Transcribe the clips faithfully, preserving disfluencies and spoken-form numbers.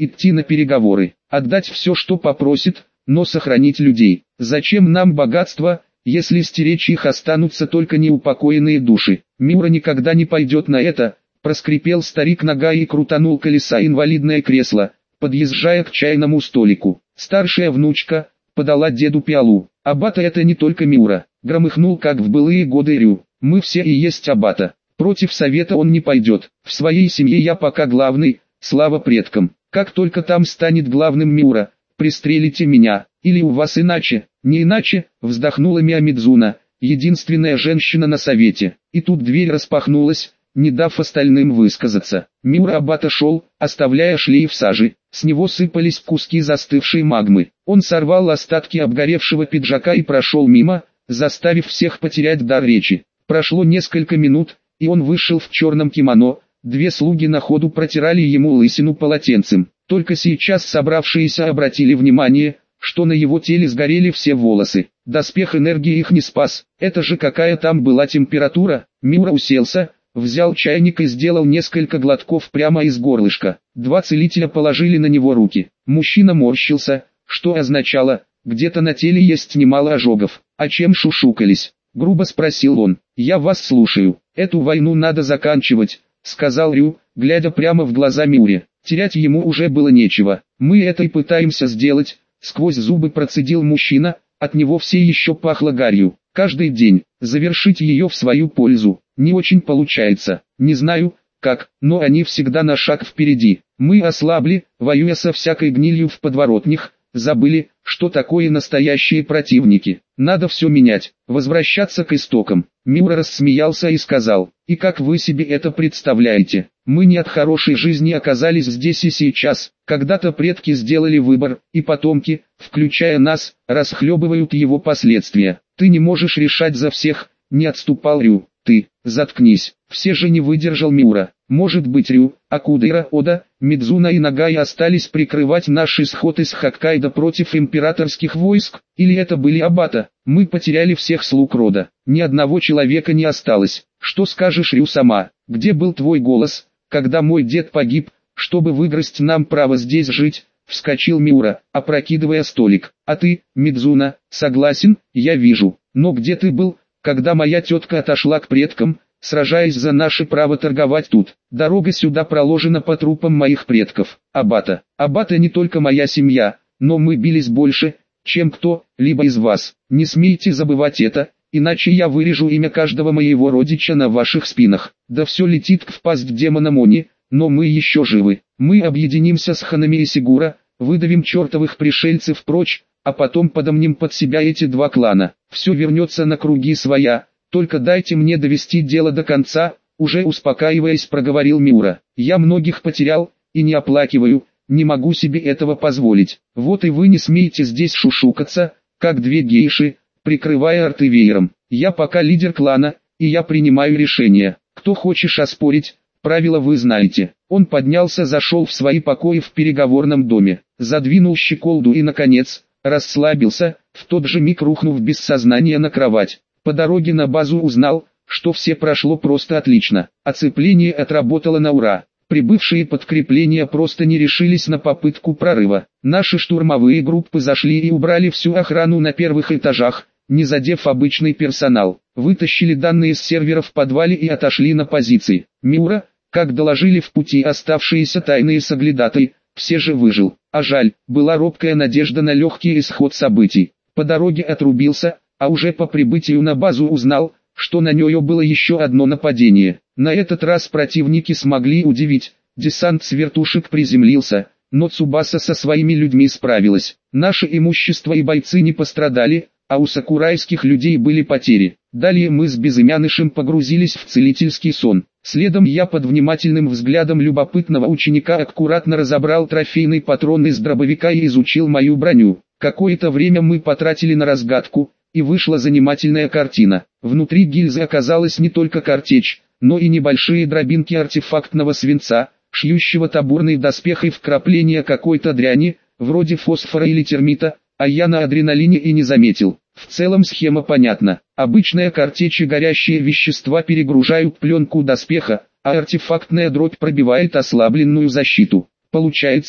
идти на переговоры, отдать все, что попросит, но сохранить людей. Зачем нам богатство, если стеречь их останутся только неупокоенные души? Миура никогда не пойдет на это, проскрипел старик Нагай и крутанул колеса инвалидное кресло, подъезжая к чайному столику. Старшая внучка подала деду пиалу. Аббата это не только Миура, громыхнул как в былые годы Рю. Мы все и есть аббата. Против совета он не пойдет. В своей семье я пока главный, слава предкам. Как только там станет главным Миура, пристрелите меня, или у вас иначе. Не иначе, вздохнула Миамидзуна, единственная женщина на совете. И тут дверь распахнулась, не дав остальным высказаться. Миура Аббата шел, оставляя шлейф сажи. С него сыпались куски застывшей магмы. Он сорвал остатки обгоревшего пиджака и прошел мимо, заставив всех потерять дар речи. Прошло несколько минут, и он вышел в черном кимоно. Две слуги на ходу протирали ему лысину полотенцем. Только сейчас собравшиеся обратили внимание, что на его теле сгорели все волосы. Доспех энергии их не спас. Это же какая там была температура? Миура уселся, взял чайник и сделал несколько глотков прямо из горлышка. Два целителя положили на него руки. Мужчина морщился, что означало, где-то на теле есть немало ожогов. «А чем шушукались?» — грубо спросил он. «Я вас слушаю. Эту войну надо заканчивать», — сказал Рю, глядя прямо в глаза Миуре. Терять ему уже было нечего. «Мы это и пытаемся сделать», — сквозь зубы процедил мужчина, от него все еще пахло гарью. «Каждый день, завершить ее в свою пользу. Не очень получается, не знаю, как, но они всегда на шаг впереди. Мы ослабли, воюя со всякой гнилью в подворотнях, забыли, что такое настоящие противники. Надо все менять, возвращаться к истокам». Миура рассмеялся и сказал: «И как вы себе это представляете? Мы не от хорошей жизни оказались здесь и сейчас. Когда-то предки сделали выбор, и потомки, включая нас, расхлебывают его последствия. Ты не можешь решать за всех», — не отступал Рю. «Ты, заткнись», — все же не выдержал Миура. «Может быть, Рю, Акудзира, Ода, Мидзуна и Нагай остались прикрывать наш исход из Хоккайдо против императорских войск, или это были аббата? Мы потеряли всех слуг рода, ни одного человека не осталось. Что скажешь, Рю, сама? Где был твой голос, когда мой дед погиб, чтобы выгрызть нам право здесь жить?» Вскочил Миура, опрокидывая столик. «А ты, Мидзуна, согласен, я вижу. Но где ты был, когда моя тетка отошла к предкам, сражаясь за наше право торговать тут? Дорога сюда проложена по трупам моих предков. Аббата. Аббата не только моя семья, но мы бились больше, чем кто-либо из вас. Не смейте забывать это, иначе я вырежу имя каждого моего родича на ваших спинах. Да все летит в пасть демона Мони, но мы еще живы. Мы объединимся с Ханами и Сигура, выдавим чертовых пришельцев прочь, а потом подомнем под себя эти два клана. Все вернется на круги своя, только дайте мне довести дело до конца», — уже успокаиваясь, проговорил Миура. «Я многих потерял, и не оплакиваю, не могу себе этого позволить. Вот и вы не смеете здесь шушукаться, как две гейши, прикрывая рты веером. Я пока лидер клана, и я принимаю решение. Кто хочешь оспорить, правила вы знаете». Он поднялся, зашел в свои покои в переговорном доме, задвинул щеколду и, наконец, расслабился, в тот же миг рухнув без сознания на кровать. По дороге на базу узнал, что все прошло просто отлично. Оцепление отработало на ура. Прибывшие подкрепления просто не решились на попытку прорыва. Наши штурмовые группы зашли и убрали всю охрану на первых этажах, не задев обычный персонал. Вытащили данные с сервера в подвале и отошли на позиции. Миура, как доложили в пути оставшиеся тайные соглядатые, все же выжил. А жаль, была робкая надежда на легкий исход событий. По дороге отрубился, а уже по прибытию на базу узнал, что на нее было еще одно нападение. На этот раз противники смогли удивить. Десант с вертушек приземлился, но Цубаса со своими людьми справилась. Наше имущество и бойцы не пострадали, а у сакурайских людей были потери. Далее мы с Безымянышем погрузились в целительский сон. Следом я под внимательным взглядом любопытного ученика аккуратно разобрал трофейный патрон из дробовика и изучил мою броню. Какое-то время мы потратили на разгадку, и вышла занимательная картина. Внутри гильзы оказалась не только картечь, но и небольшие дробинки артефактного свинца, шьющего табурный доспех и вкрапления какой-то дряни, вроде фосфора или термита, а я на адреналине и не заметил. В целом схема понятна. Обычная картечь и горящие вещества перегружают пленку доспеха, а артефактная дробь пробивает ослабленную защиту. Получается,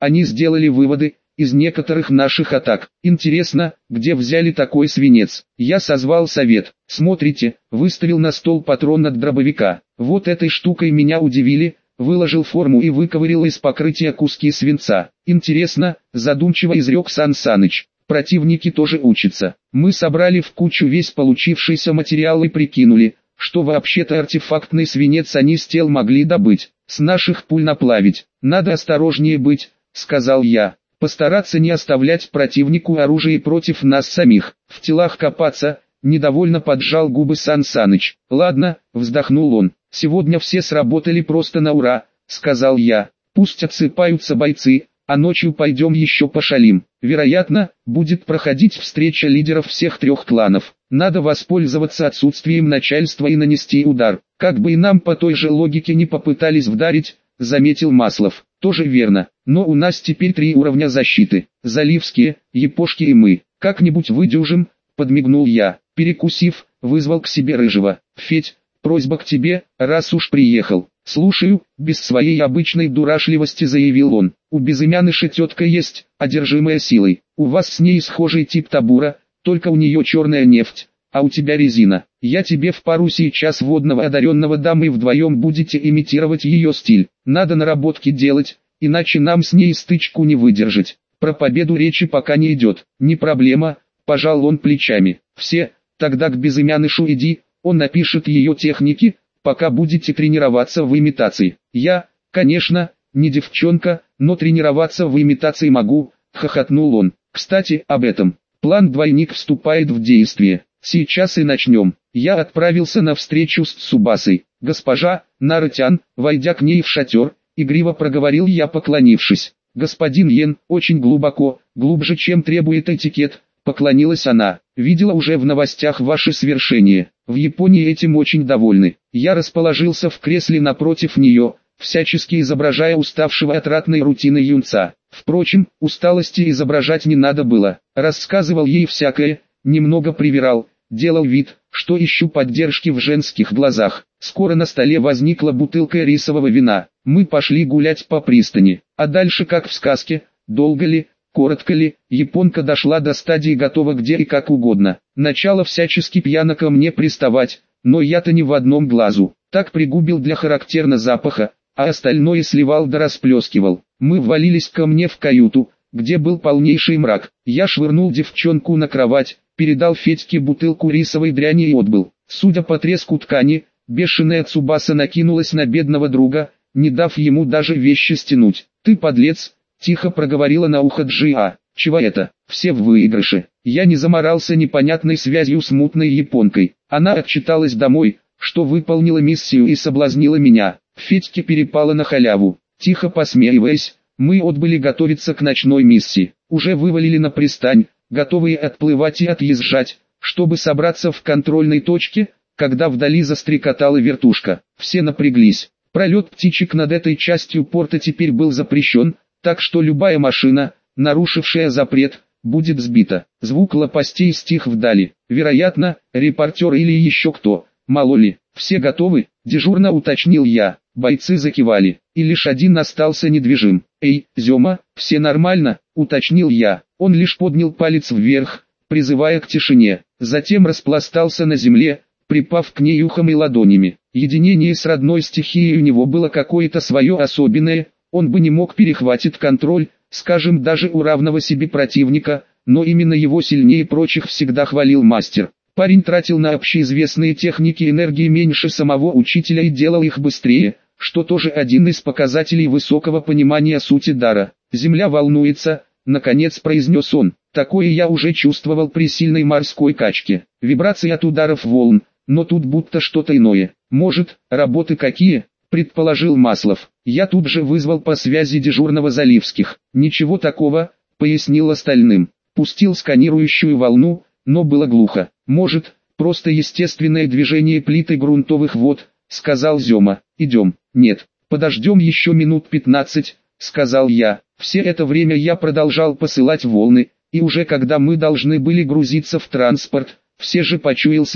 Они сделали выводы из некоторых наших атак. Интересно, где взяли такой свинец? Я созвал совет. Смотрите, выставил на стол патрон от дробовика. Вот этой штукой меня удивили. Выложил форму и выковырил из покрытия куски свинца. Интересно, задумчиво изрек Сан Саныч. Противники тоже учатся. Мы собрали в кучу весь получившийся материал и прикинули, что вообще-то артефактный свинец они с тел могли добыть, с наших пуль наплавить. Надо осторожнее быть, сказал я. Постараться не оставлять противнику оружие против нас самих. В телах копаться, недовольно поджал губы Сан Саныч. Ладно, вздохнул он. Сегодня все сработали просто на ура, сказал я. Пусть отсыпаются бойцы, а ночью пойдем еще пошалим. Вероятно, будет проходить встреча лидеров всех трех кланов. Надо воспользоваться отсутствием начальства и нанести удар. Как бы и нам по той же логике не попытались вдарить, заметил Маслов. Тоже верно, но у нас теперь три уровня защиты. Заливские, Япошки и мы. Как-нибудь выдюжим, подмигнул я. Перекусив, вызвал к себе Рыжего. Федь, просьба к тебе, раз уж приехал. Слушаю, без своей обычной дурашливости заявил он. У безымяныши тетка есть, одержимая силой. У вас с ней схожий тип табура, только у нее черная нефть, а у тебя резина. Я тебе в пару сейчас водного одаренного дам и вдвоем будете имитировать ее стиль. Надо наработки делать, иначе нам с ней стычку не выдержать. Про победу речи пока не идет. Не проблема, пожал он плечами. Все, тогда к безымянышу иди, он напишет ее техники, пока будете тренироваться в имитации. Я, конечно, не девчонка, но тренироваться в имитации могу, хохотнул он. Кстати, об этом. План «Двойник» вступает в действие. Сейчас и начнем. Я отправился на встречу с Цубасой. Госпожа, Нарытян, войдя к ней в шатер, игриво проговорил я, поклонившись. Господин Йен, очень глубоко, глубже, чем требует этикет, поклонилась она. Видела уже в новостях ваши свершения. В Японии этим очень довольны. Я расположился в кресле напротив нее, всячески изображая уставшего от ратной рутины юнца. Впрочем, усталости изображать не надо было. Рассказывал ей всякое, немного привирал, делал вид, что ищу поддержки в женских глазах. Скоро на столе возникла бутылка рисового вина. Мы пошли гулять по пристани. А дальше, как в сказке, долго ли, коротко ли, японка дошла до стадии готова где и как угодно. Начало всячески пьяно ко мне приставать, но я-то не в одном глазу. Так пригубил для характерно запаха, а остальное сливал да расплескивал. Мы ввалились ко мне в каюту, где был полнейший мрак. Я швырнул девчонку на кровать, передал Федьке бутылку рисовой дряни и отбыл. Судя по треску ткани, бешеная Цубаса накинулась на бедного друга, не дав ему даже вещи стянуть. «Ты подлец!» — тихо проговорила на ухо Джиа. «Чего это? Все в выигрыше». Я не заморался непонятной связью с мутной японкой. Она отчиталась домой, что выполнила миссию и соблазнила меня. Федьке перепало на халяву. Тихо посмеиваясь, мы отбыли готовиться к ночной миссии. Уже вывалили на пристань, готовые отплывать и отъезжать, чтобы собраться в контрольной точке, когда вдали застрекотала вертушка. Все напряглись. Пролет птичек над этой частью порта теперь был запрещен, так что любая машина, нарушившая запрет, будет сбита. Звук лопастей стих вдали. Вероятно, репортер или еще кто, мало ли. «Все готовы?» – дежурно уточнил я. Бойцы закивали, и лишь один остался недвижим. «Эй, Зема, все нормально?» – уточнил я. Он лишь поднял палец вверх, призывая к тишине. Затем распластался на земле, припав к ней ухом и ладонями. Единение с родной стихией у него было какое-то свое особенное, он бы не мог перехватить контроль, скажем, даже у равного себе противника, но именно его сильнее прочих всегда хвалил мастер. Парень тратил на общеизвестные техники энергии меньше самого учителя и делал их быстрее, что тоже один из показателей высокого понимания сути дара. «Земля волнуется», — наконец произнес он. «Такое я уже чувствовал при сильной морской качке. Вибрации от ударов волн, но тут будто что-то иное. Может, работы какие?» — предположил Маслов. Я тут же вызвал по связи дежурного Заливских. «Ничего такого», — пояснил остальным. Пустил сканирующую волну, но было глухо. «Может, просто естественное движение плиты грунтовых вод», — сказал Зема. «Идем». «Нет, подождем еще минут пятнадцать», — сказал я. Все это время я продолжал посылать волны, и уже когда мы должны были грузиться в транспорт, все же почуял след.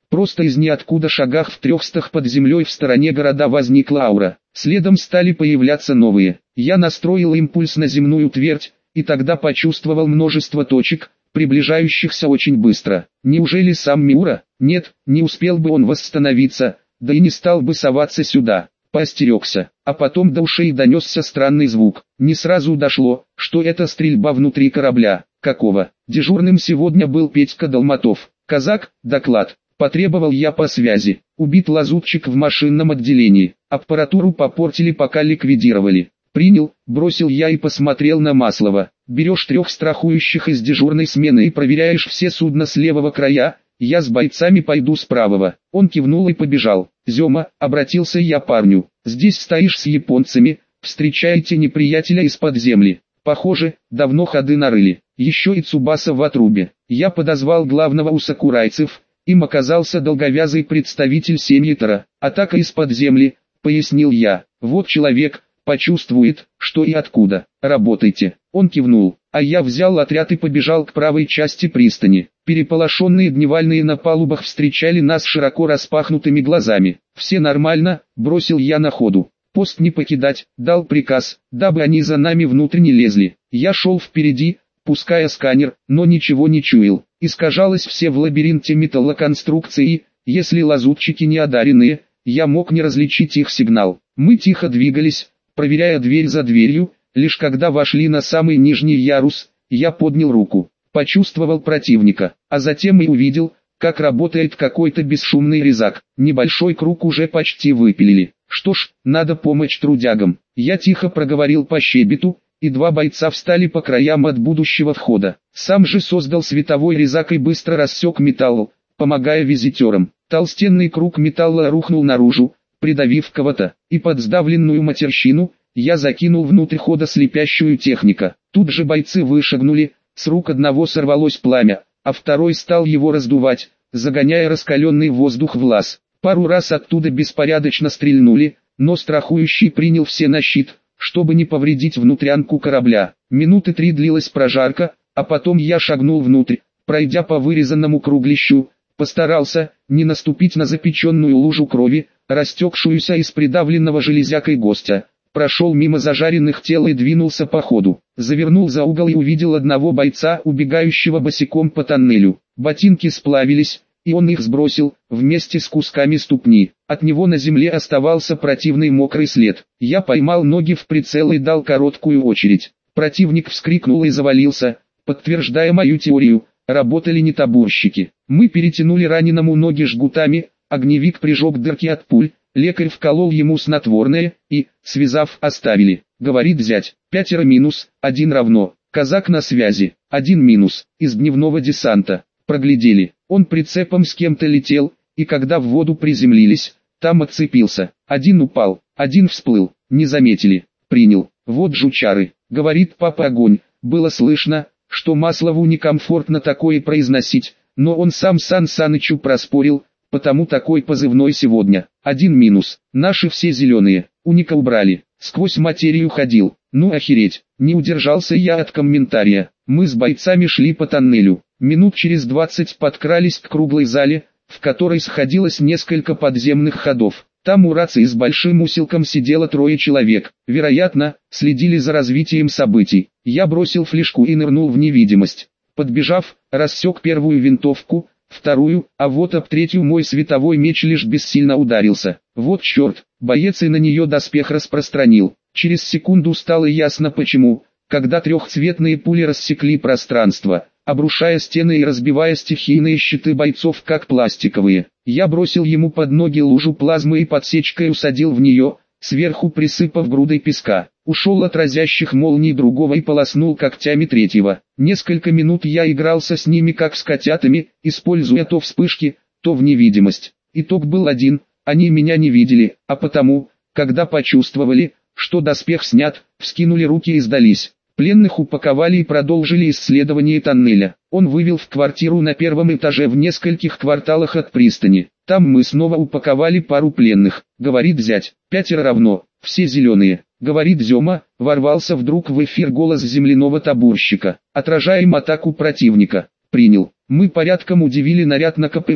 Просто из ниоткуда шагах в трехстах под землей в стороне города возникла аура. Следом стали появляться новые. Я настроил импульс на земную твердь, и тогда почувствовал множество точек, приближающихся очень быстро. Неужели сам Миура? Нет, не успел бы он восстановиться, да и не стал бы соваться сюда. Поостерегся. А потом до ушей донесся странный звук. Не сразу дошло, что это стрельба внутри корабля. Какого? Дежурным сегодня был Петька Долматов. Казак, доклад. Потребовал я по связи. Убит лазутчик в машинном отделении. Аппаратуру попортили, пока ликвидировали. Принял, бросил я и посмотрел на Маслова. Берешь трех страхующих из дежурной смены и проверяешь все судна с левого края. Я с бойцами пойду с правого. Он кивнул и побежал. Зема, обратился я парню. Здесь стоишь с японцами, встречаете неприятеля из-под земли. Похоже, давно ходы нарыли. Еще и Цубаса в отрубе. Я подозвал главного у сакурайцев. Им оказался долговязый представитель Семьитера. Атака из-под земли, пояснил я. Вот человек, почувствует, что и откуда. Работайте. Он кивнул, а я взял отряд и побежал к правой части пристани. Переполошенные дневальные на палубах встречали нас широко распахнутыми глазами. «Все нормально», — бросил я на ходу. «Пост не покидать», — дал приказ, дабы они за нами внутрь не лезли. Я шел впереди, пуская сканер, но ничего не чуял. Искажалось все в лабиринте металлоконструкции, если лазутчики не одаренные, я мог не различить их сигнал. Мы тихо двигались, проверяя дверь за дверью, лишь когда вошли на самый нижний ярус, я поднял руку, почувствовал противника, а затем и увидел, как работает какой-то бесшумный резак. Небольшой круг уже почти выпилили. Что ж, надо помочь трудягам. Я тихо проговорил по щебету, и два бойца встали по краям от будущего входа. Сам же создал световой резак и быстро рассек металл, помогая визитерам. Толстенный круг металла рухнул наружу, придавив кого-то, и под сдавленную матерщину я закинул внутрь хода слепящую технику. Тут же бойцы вышагнули, с рук одного сорвалось пламя, а второй стал его раздувать, загоняя раскаленный воздух в лаз. Пару раз оттуда беспорядочно стрельнули, но страхующий принял все на щит, чтобы не повредить внутрянку корабля. Минуты три длилась прожарка, а потом я шагнул внутрь, пройдя по вырезанному круглищу, постарался не наступить на запеченную лужу крови, растекшуюся из придавленного железякой гостя. Прошел мимо зажаренных тел и двинулся по ходу. Завернул за угол и увидел одного бойца, убегающего босиком по тоннелю. Ботинки сплавились, и он их сбросил, вместе с кусками ступни. От него на земле оставался противный мокрый след. Я поймал ноги в прицел и дал короткую очередь. Противник вскрикнул и завалился, подтверждая мою теорию. Работали не табурщики. Мы перетянули раненому ноги жгутами, огневик прижег дырки от пуль, лекарь вколол ему снотворное, и, связав, оставили. Говорит зять, пятеро минус, один равно. Казак на связи, один минус, из дневного десанта. Проглядели, он прицепом с кем-то летел, и когда в воду приземлились, там отцепился. Один упал, один всплыл, не заметили, принял. Вот жучары, говорит папа огонь. Было слышно, что Маслову некомфортно такое произносить, но он сам Сан Санычу проспорил, потому такой позывной сегодня. Один минус, наши все зеленые, уника убрали, сквозь материю ходил, ну охереть, не удержался я от комментария. Мы с бойцами шли по тоннелю, минут через двадцать подкрались к круглой зале, в которой сходилось несколько подземных ходов. Там у рации с большим усилком сидело трое человек, вероятно, следили за развитием событий. Я бросил флешку и нырнул в невидимость. Подбежав, рассек первую винтовку, вторую, а вот об третью мой световой меч лишь бессильно ударился. Вот черт, боец и на нее доспех распространил. Через секунду стало ясно почему, когда трехцветные пули рассекли пространство, обрушая стены и разбивая стихийные щиты бойцов как пластиковые. Я бросил ему под ноги лужу плазмы и подсечкой усадил в нее, сверху присыпав грудой песка. Ушел от разящих молний другого и полоснул когтями третьего. Несколько минут я игрался с ними как с котятами, используя то вспышки, то в невидимость. Итог был один, они меня не видели, а потому, когда почувствовали, что доспех снят, вскинули руки и сдались. Пленных упаковали и продолжили исследование тоннеля. Он вывел в квартиру на первом этаже в нескольких кварталах от пристани. Там мы снова упаковали пару пленных. Говорит зять, пятеро равно, все зеленые. Говорит Зема, ворвался вдруг в эфир голос земляного табурщика. Отражаем атаку противника. Принял. Мы порядком удивили наряд на ка пэ пэ,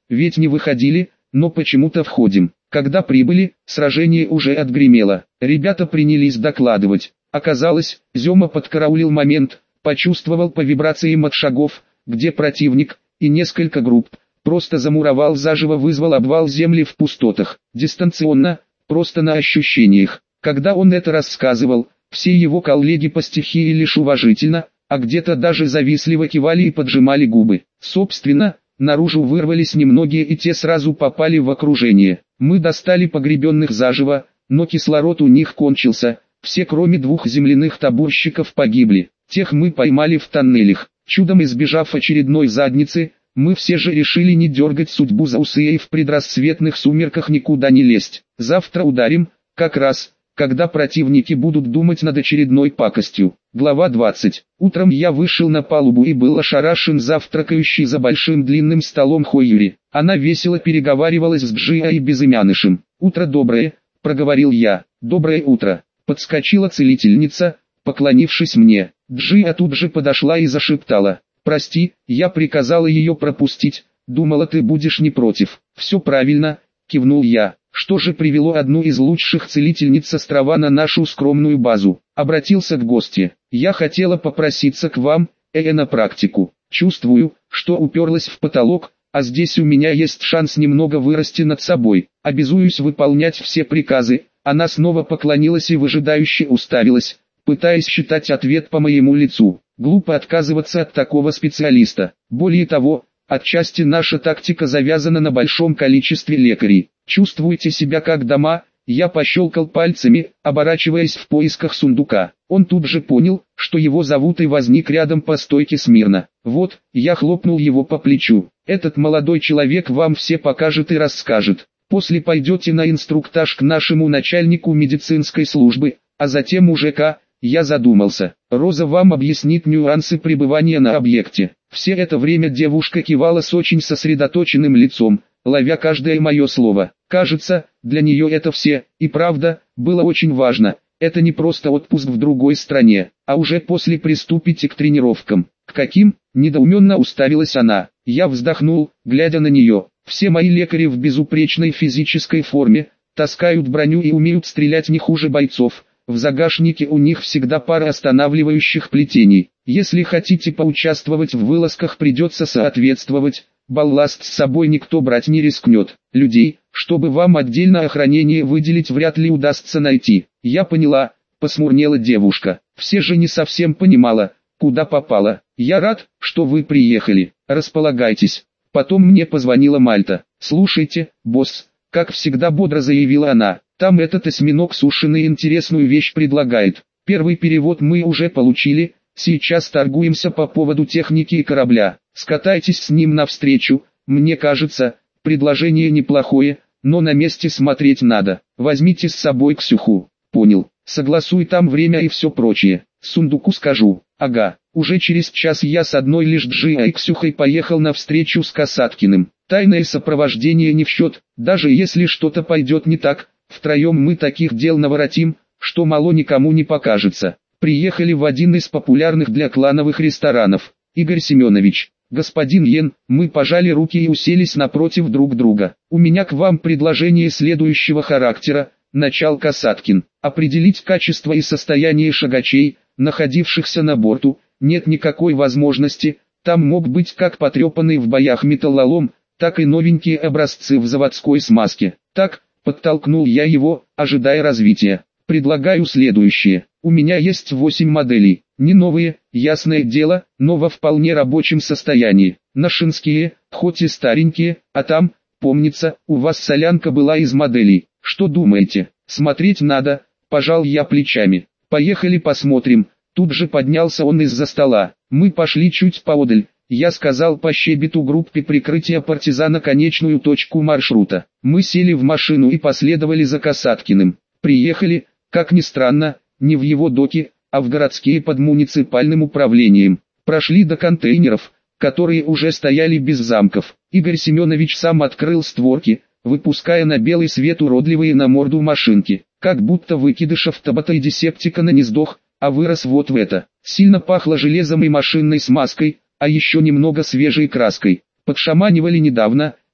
ведь не выходили, но почему-то входим. Когда прибыли, сражение уже отгремело. Ребята принялись докладывать. Оказалось, Зема подкараулил момент, почувствовал по вибрациям от шагов, где противник, и несколько групп, просто замуровал заживо, вызвал обвал земли в пустотах. Дистанционно, просто на ощущениях. Когда он это рассказывал, все его коллеги по стихии лишь уважительно, а где-то даже завистливо кивали и поджимали губы. Собственно, наружу вырвались немногие, и те сразу попали в окружение. Мы достали погребенных заживо, но кислород у них кончился, все кроме двух земляных табурщиков погибли. Тех мы поймали в тоннелях. Чудом избежав очередной задницы, мы все же решили не дергать судьбу за усы и в предрассветных сумерках никуда не лезть. Завтра ударим, как раз, когда противники будут думать над очередной пакостью. Глава двадцать. Утром я вышел на палубу и был ошарашен завтракающей за большим длинным столом Хойюри. Она весело переговаривалась с Джиа и Безымянышем. «Утро доброе», — проговорил я. «Доброе утро», — подскочила целительница, поклонившись мне. Джиа тут же подошла и зашептала. «Прости, я приказала ее пропустить, думала, ты будешь не против». «Все правильно», — кивнул я. «Что же привело одну из лучших целительниц острова на нашу скромную базу?» Обратился к гостье. «Я хотела попроситься к вам, э, на практику. Чувствую, что уперлась в потолок, а здесь у меня есть шанс немного вырасти над собой. Обязуюсь выполнять все приказы». Она снова поклонилась и выжидающе уставилась, пытаясь считать ответ по моему лицу. Глупо отказываться от такого специалиста. Более того, отчасти наша тактика завязана на большом количестве лекарей. «Чувствуете себя как дома?» Я пощелкал пальцами, оборачиваясь в поисках сундука. Он тут же понял, что его зовут, и возник рядом по стойке смирно. «Вот», я хлопнул его по плечу. «Этот молодой человек вам все покажет и расскажет. После пойдете на инструктаж к нашему начальнику медицинской службы, а затем уже к...» Я задумался. «Роза вам объяснит нюансы пребывания на объекте». Все это время девушка кивала с очень сосредоточенным лицом, ловя каждое мое слово. Кажется, для нее это все, и правда, было очень важно. Это не просто отпуск в другой стране, а уже после приступите к тренировкам. «К каким?» – недоуменно уставилась она. Я вздохнул, глядя на нее. «Все мои лекари в безупречной физической форме, таскают броню и умеют стрелять не хуже бойцов. В загашнике у них всегда пара останавливающих плетений. Если хотите поучаствовать в вылазках, придется соответствовать. Балласт с собой никто брать не рискнет. Людей, чтобы вам отдельно охранение выделить, вряд ли удастся найти». «Я поняла», — посмурнела девушка. Все же не совсем понимала, куда попала. «Я рад, что вы приехали. Располагайтесь». Потом мне позвонила Мальта. «Слушайте, босс», — как всегда бодро заявила она. «Там этот осьминог сушеный интересную вещь предлагает. Первый перевод мы уже получили, сейчас торгуемся по поводу техники и корабля. Скатайтесь с ним навстречу, мне кажется, предложение неплохое, но на месте смотреть надо. Возьмите с собой Ксюху». «Понял, согласуй там время и все прочее. Сундуку скажу». «Ага». Уже через час я с одной лишь Джиа и Ксюхой поехал на встречу с Касаткиным. Тайное сопровождение не в счет, даже если что-то пойдет не так. Втроем мы таких дел наворотим, что мало никому не покажется. Приехали в один из популярных для клановых ресторанов. «Игорь Семенович, господин Йен», мы пожали руки и уселись напротив друг друга. «У меня к вам предложение следующего характера», начал Касаткин. «Определить качество и состояние шагачей, находившихся на борту, нет никакой возможности. Там мог быть как потрепанный в боях металлолом, так и новенькие образцы в заводской смазке. Так, подтолкнул я его, ожидая развития. Предлагаю следующее. У меня есть восемь моделей, не новые, ясное дело, но во вполне рабочем состоянии. Нашинские, хоть и старенькие, а там, помнится, у вас солянка была из моделей. Что думаете? Смотреть надо», пожал я плечами. «Поехали посмотрим». Тут же поднялся он из-за стола. Мы пошли чуть поодаль. Я сказал по щебету группе прикрытия партизана конечную точку маршрута. Мы сели в машину и последовали за Касаткиным. Приехали, как ни странно, не в его доки, а в городские под муниципальным управлением. Прошли до контейнеров, которые уже стояли без замков. Игорь Семенович сам открыл створки, выпуская на белый свет уродливые на морду машинки. Как будто выкидыш автобота и десептикона не сдох, а вырос вот в это. Сильно пахло железом и машинной смазкой, а еще немного свежей краской. Подшаманивали недавно,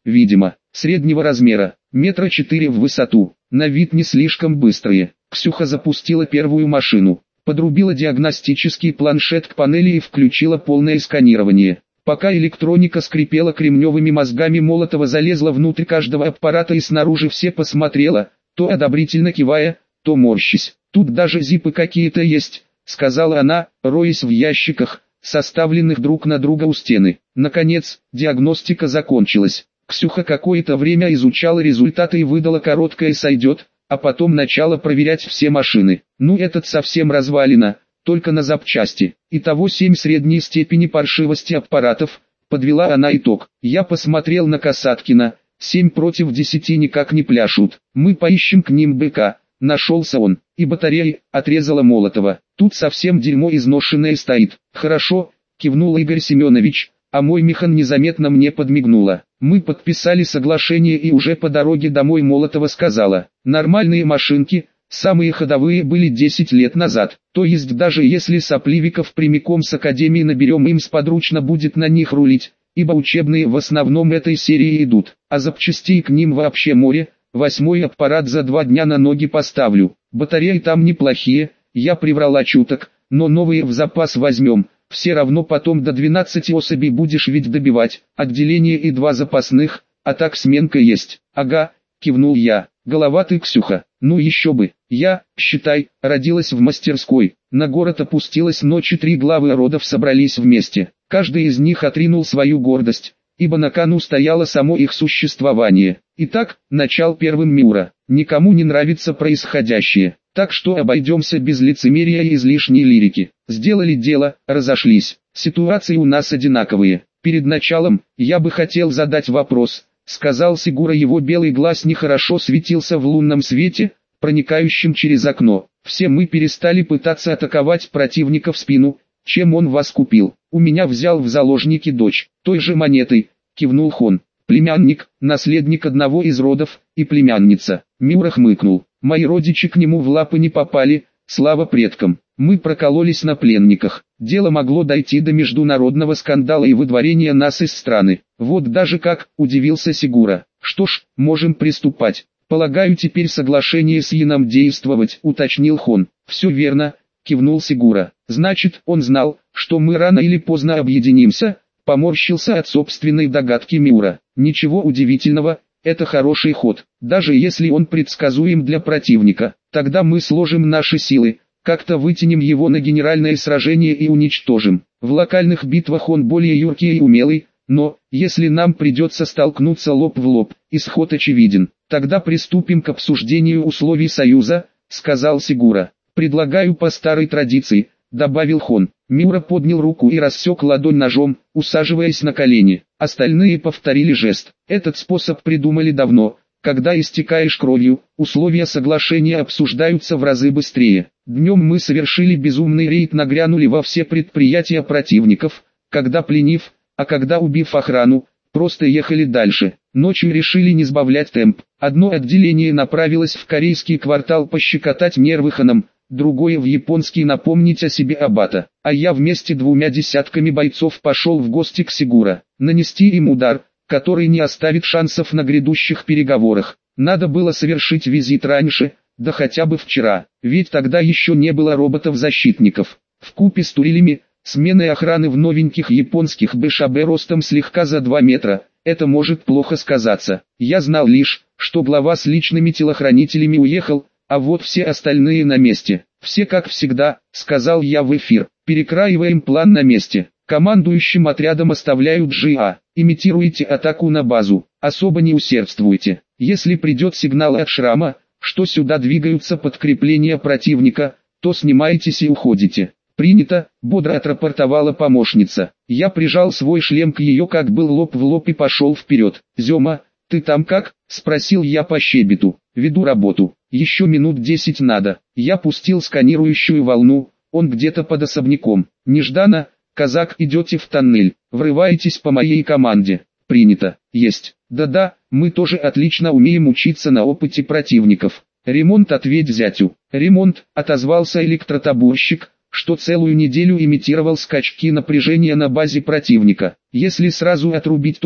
видимо, среднего размера, метра четыре в высоту, на вид не слишком быстрые. Ксюха запустила первую машину, подрубила диагностический планшет к панели и включила полное сканирование. Пока электроника скрипела кремневыми мозгами, Молотова залезла внутрь каждого аппарата и снаружи все посмотрела, то одобрительно кивая, то морщись. «Тут даже зипы какие-то есть», — сказала она, роясь в ящиках, составленных друг на друга у стены. Наконец, диагностика закончилась. Ксюха какое-то время изучала результаты и выдала короткое «сойдет», а потом начала проверять все машины. Ну, этот совсем развалено, только на запчасти. Итого семь средней степени паршивости аппаратов, подвела она итог. Я посмотрел на Касаткина, семь против десяти никак не пляшут. Мы поищем к ним быка. Нашелся он, и батареи, отрезала Молотова. Тут совсем дерьмо изношенное стоит. Хорошо, кивнул Игорь Семенович, а мой механ незаметно мне подмигнула. Мы подписали соглашение и уже по дороге домой Молотова сказала: нормальные машинки, самые ходовые были десять лет назад. То есть даже если сопливиков прямиком с академии наберем, им сподручно будет на них рулить, ибо учебные в основном этой серии идут, а запчастей к ним вообще море. Восьмой аппарат за два дня на ноги поставлю. Батареи там неплохие, я приврала чуток, но новые в запас возьмем. Все равно потом до двенадцати особей будешь ведь добивать, отделение и два запасных, а так сменка есть. Ага, кивнул я. Голова ты, Ксюха, ну еще бы. Я, считай, родилась в мастерской. На город опустилась ночь и три главы родов собрались вместе. Каждый из них отринул свою гордость, ибо на кону стояло само их существование. Итак, начал первым Миура. Никому не нравится происходящее, так что обойдемся без лицемерия и излишней лирики. Сделали дело, разошлись. Ситуации у нас одинаковые. Перед началом, я бы хотел задать вопрос, сказал Сигура, его белый глаз нехорошо светился в лунном свете, проникающем через окно. Все мы перестали пытаться атаковать противника в спину, чем он вас купил. У меня взял в заложники дочь, той же монетой, кивнул Хон. Племянник, наследник одного из родов, и племянница. Миура хмыкнул. Мои родичи к нему в лапы не попали, слава предкам. Мы прокололись на пленниках. Дело могло дойти до международного скандала и выдворения нас из страны. Вот даже как, удивился Сигура. Что ж, можем приступать. Полагаю, теперь соглашение с Яном действовать, уточнил Хон. Все верно, кивнул Сигура. Значит, он знал, что мы рано или поздно объединимся. Поморщился от собственной догадки Миура. Ничего удивительного, это хороший ход. Даже если он предсказуем для противника, тогда мы сложим наши силы, как-то вытянем его на генеральное сражение и уничтожим. В локальных битвах он более юркий и умелый, но, если нам придется столкнуться лоб в лоб, исход очевиден. Тогда приступим к обсуждению условий союза, сказал Сигура. Предлагаю по старой традиции, добавил Хон. Миура поднял руку и рассек ладонь ножом, усаживаясь на колени. Остальные повторили жест. Этот способ придумали давно. Когда истекаешь кровью, условия соглашения обсуждаются в разы быстрее. Днем мы совершили безумный рейд, нагрянули во все предприятия противников, когда пленив, а когда убив охрану, просто ехали дальше. Ночью решили не сбавлять темп. Одно отделение направилось в корейский квартал пощекотать нервы ханам, другое в японский напомнить о себе аббата, а я вместе двумя десятками бойцов пошел в гости к Сигура, нанести им удар, который не оставит шансов на грядущих переговорах. Надо было совершить визит раньше, да хотя бы вчера, ведь тогда еще не было роботов-защитников. Вкупе с турелями, сменой охраны в новеньких японских БШБ ростом слегка за два метра, это может плохо сказаться. Я знал лишь, что глава с личными телохранителями уехал, а вот все остальные на месте. Все как всегда, сказал я в эфир. Перекраиваем план на месте. Командующим отрядом оставляют джи а. Имитируйте атаку на базу. Особо не усердствуйте. Если придет сигнал от Шрама, что сюда двигаются подкрепления противника, то снимаетесь и уходите. Принято, бодро отрапортовала помощница. Я прижал свой шлем к ее, как был, лоб в лоб и пошел вперед. Зема, ты там как? Спросил я по щебету. Веду работу. Еще минут десять надо. Я пустил сканирующую волну, он где-то под особняком. Нежданно, казак, идете в тоннель, врываетесь по моей команде. Принято. Есть. Да-да, мы тоже отлично умеем учиться на опыте противников. Ремонт, ответь зятю. Ремонт, отозвался электротабурщик, что целую неделю имитировал скачки напряжения на базе противника. Если сразу отрубить ток,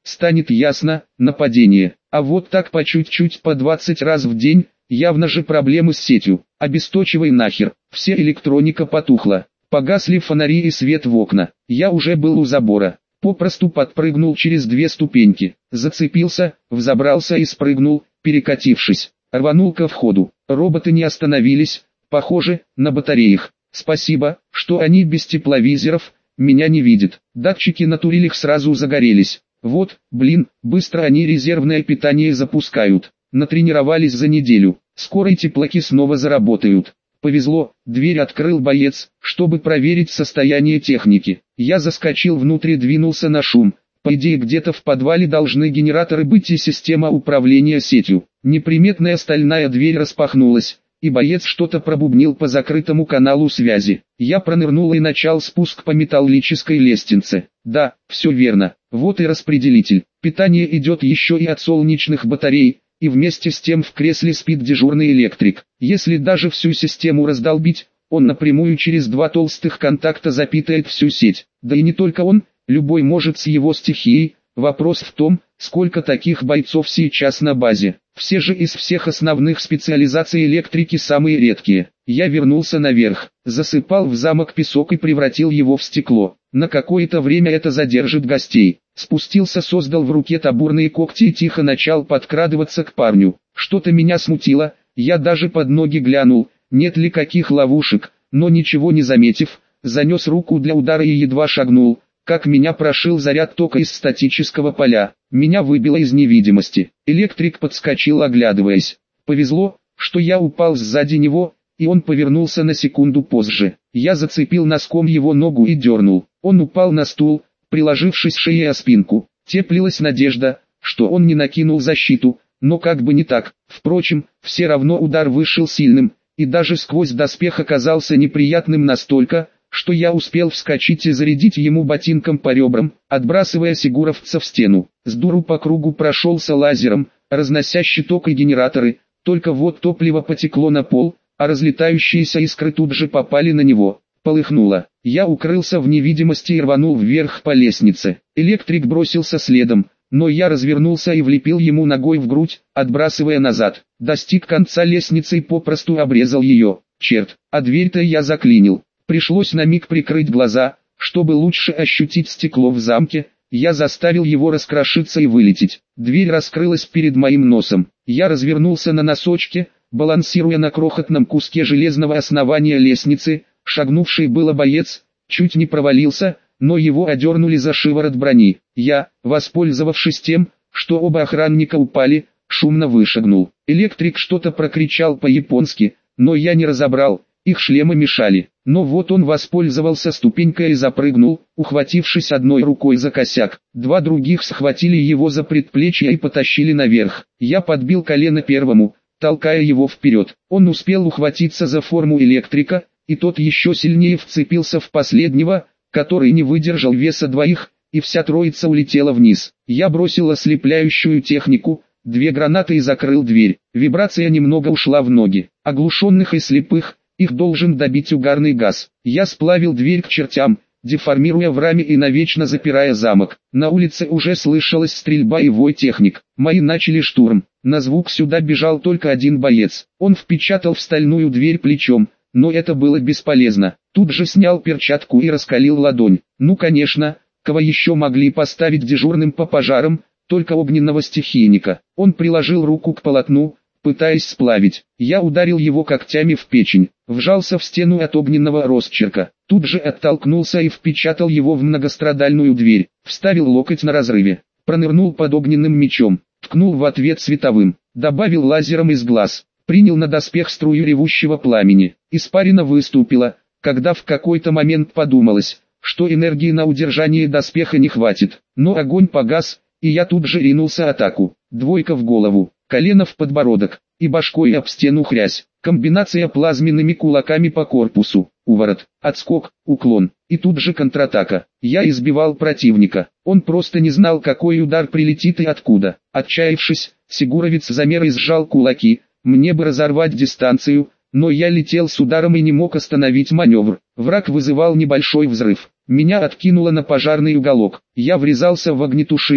станет ясно, нападение. А вот так по чуть-чуть по двадцать раз в день, явно же проблемы с сетью. Обесточивай нахер. Вся электроника потухла. Погасли фонари и свет в окна. Я уже был у забора. Попросту подпрыгнул через две ступеньки. Зацепился, взобрался и спрыгнул, перекатившись. Рванул ко входу. Роботы не остановились, похоже, на батареях. Спасибо, что они без тепловизоров, меня не видят. Датчики на турелях сразу загорелись. Вот, блин, быстро они резервное питание запускают. Натренировались за неделю. Скоро и теплаки снова заработают. Повезло, дверь открыл боец, чтобы проверить состояние техники. Я заскочил внутрь и двинулся на шум. По идее где-то в подвале должны генераторы быть и система управления сетью. Неприметная стальная дверь распахнулась, и боец что-то пробубнил по закрытому каналу связи. Я пронырнул и начал спуск по металлической лестнице. Да, все верно, вот и распределитель. Питание идет еще и от солнечных батарей, и вместе с тем в кресле спит дежурный электрик. Если даже всю систему раздолбить, он напрямую через два толстых контакта запитает всю сеть. Да и не только он, любой может с его стихией. Вопрос в том, сколько таких бойцов сейчас на базе. Все же из всех основных специализаций электрики самые редкие. Я вернулся наверх, засыпал в замок песок и превратил его в стекло. На какое-то время это задержит гостей. Спустился, создал в руке табурные когти и тихо начал подкрадываться к парню. Что-то меня смутило, я даже под ноги глянул, нет ли каких ловушек, но ничего не заметив, занес руку для удара и едва шагнул, как меня прошил заряд тока из статического поля. Меня выбило из невидимости. Электрик подскочил, оглядываясь. Повезло, что я упал сзади него, и он повернулся на секунду позже. Я зацепил носком его ногу и дернул. Он упал на стул, приложившись шеей о спинку. Теплилась надежда, что он не накинул защиту, но как бы не так. Впрочем, все равно удар вышел сильным, и даже сквозь доспех оказался неприятным настолько, что я успел вскочить и зарядить ему ботинком по ребрам, отбрасывая сигуровца в стену. С дуру по кругу прошелся лазером, разнося щиток и генераторы, только вот топливо потекло на пол, а разлетающиеся искры тут же попали на него. Полыхнуло. Я укрылся в невидимости и рванул вверх по лестнице. Электрик бросился следом, но я развернулся и влепил ему ногой в грудь, отбрасывая назад. Достиг конца лестницы и попросту обрезал ее. Черт, а дверь-то я заклинил. Пришлось на миг прикрыть глаза, чтобы лучше ощутить стекло в замке. Я заставил его раскрошиться и вылететь. Дверь раскрылась перед моим носом. Я развернулся на носочке, балансируя на крохотном куске железного основания лестницы. Шагнувший было боец, чуть не провалился, но его одернули за шиворот брони. Я, воспользовавшись тем, что оба охранника упали, шумно вышагнул. Электрик что-то прокричал по-японски, но я не разобрал, их шлемы мешали. Но вот он воспользовался ступенькой и запрыгнул, ухватившись одной рукой за косяк. Два других схватили его за предплечье и потащили наверх. Я подбил колено первому, толкая его вперед. Он успел ухватиться за форму электрика, и тот еще сильнее вцепился в последнего, который не выдержал веса двоих, и вся троица улетела вниз. Я бросил ослепляющую технику, две гранаты и закрыл дверь. Вибрация немного ушла в ноги. Оглушенных и слепых, их должен добить угарный газ. Я сплавил дверь к чертям, деформируя в раме и навечно запирая замок. На улице уже слышалась стрельба и вой техник. Мои начали штурм. На звук сюда бежал только один боец. Он впечатал в стальную дверь плечом, но это было бесполезно. Тут же снял перчатку и раскалил ладонь. Ну конечно, кого еще могли поставить дежурным по пожарам, только огненного стихийника. Он приложил руку к полотну, пытаясь сплавить. Я ударил его когтями в печень, вжался в стену от огненного росчерка. Тут же оттолкнулся и впечатал его в многострадальную дверь. Вставил локоть на разрыве, пронырнул под огненным мечом, ткнул в ответ световым, добавил лазером из глаз. Принял на доспех струю ревущего пламени. Испарина выступила, когда в какой-то момент подумалось, что энергии на удержание доспеха не хватит. Но огонь погас, и я тут же ринулся в атаку. Двойка в голову, колено в подбородок, и башкой об стену хрясь. Комбинация плазменными кулаками по корпусу, уворот, отскок, уклон, и тут же контратака. Я избивал противника, он просто не знал, какой удар прилетит и откуда. Отчаявшись, Сигуровец замер и сжал кулаки. Мне бы разорвать дистанцию, но я летел с ударом и не мог остановить маневр. Враг вызывал небольшой взрыв. Меня откинуло на пожарный уголок. Я врезался в огнетушитель,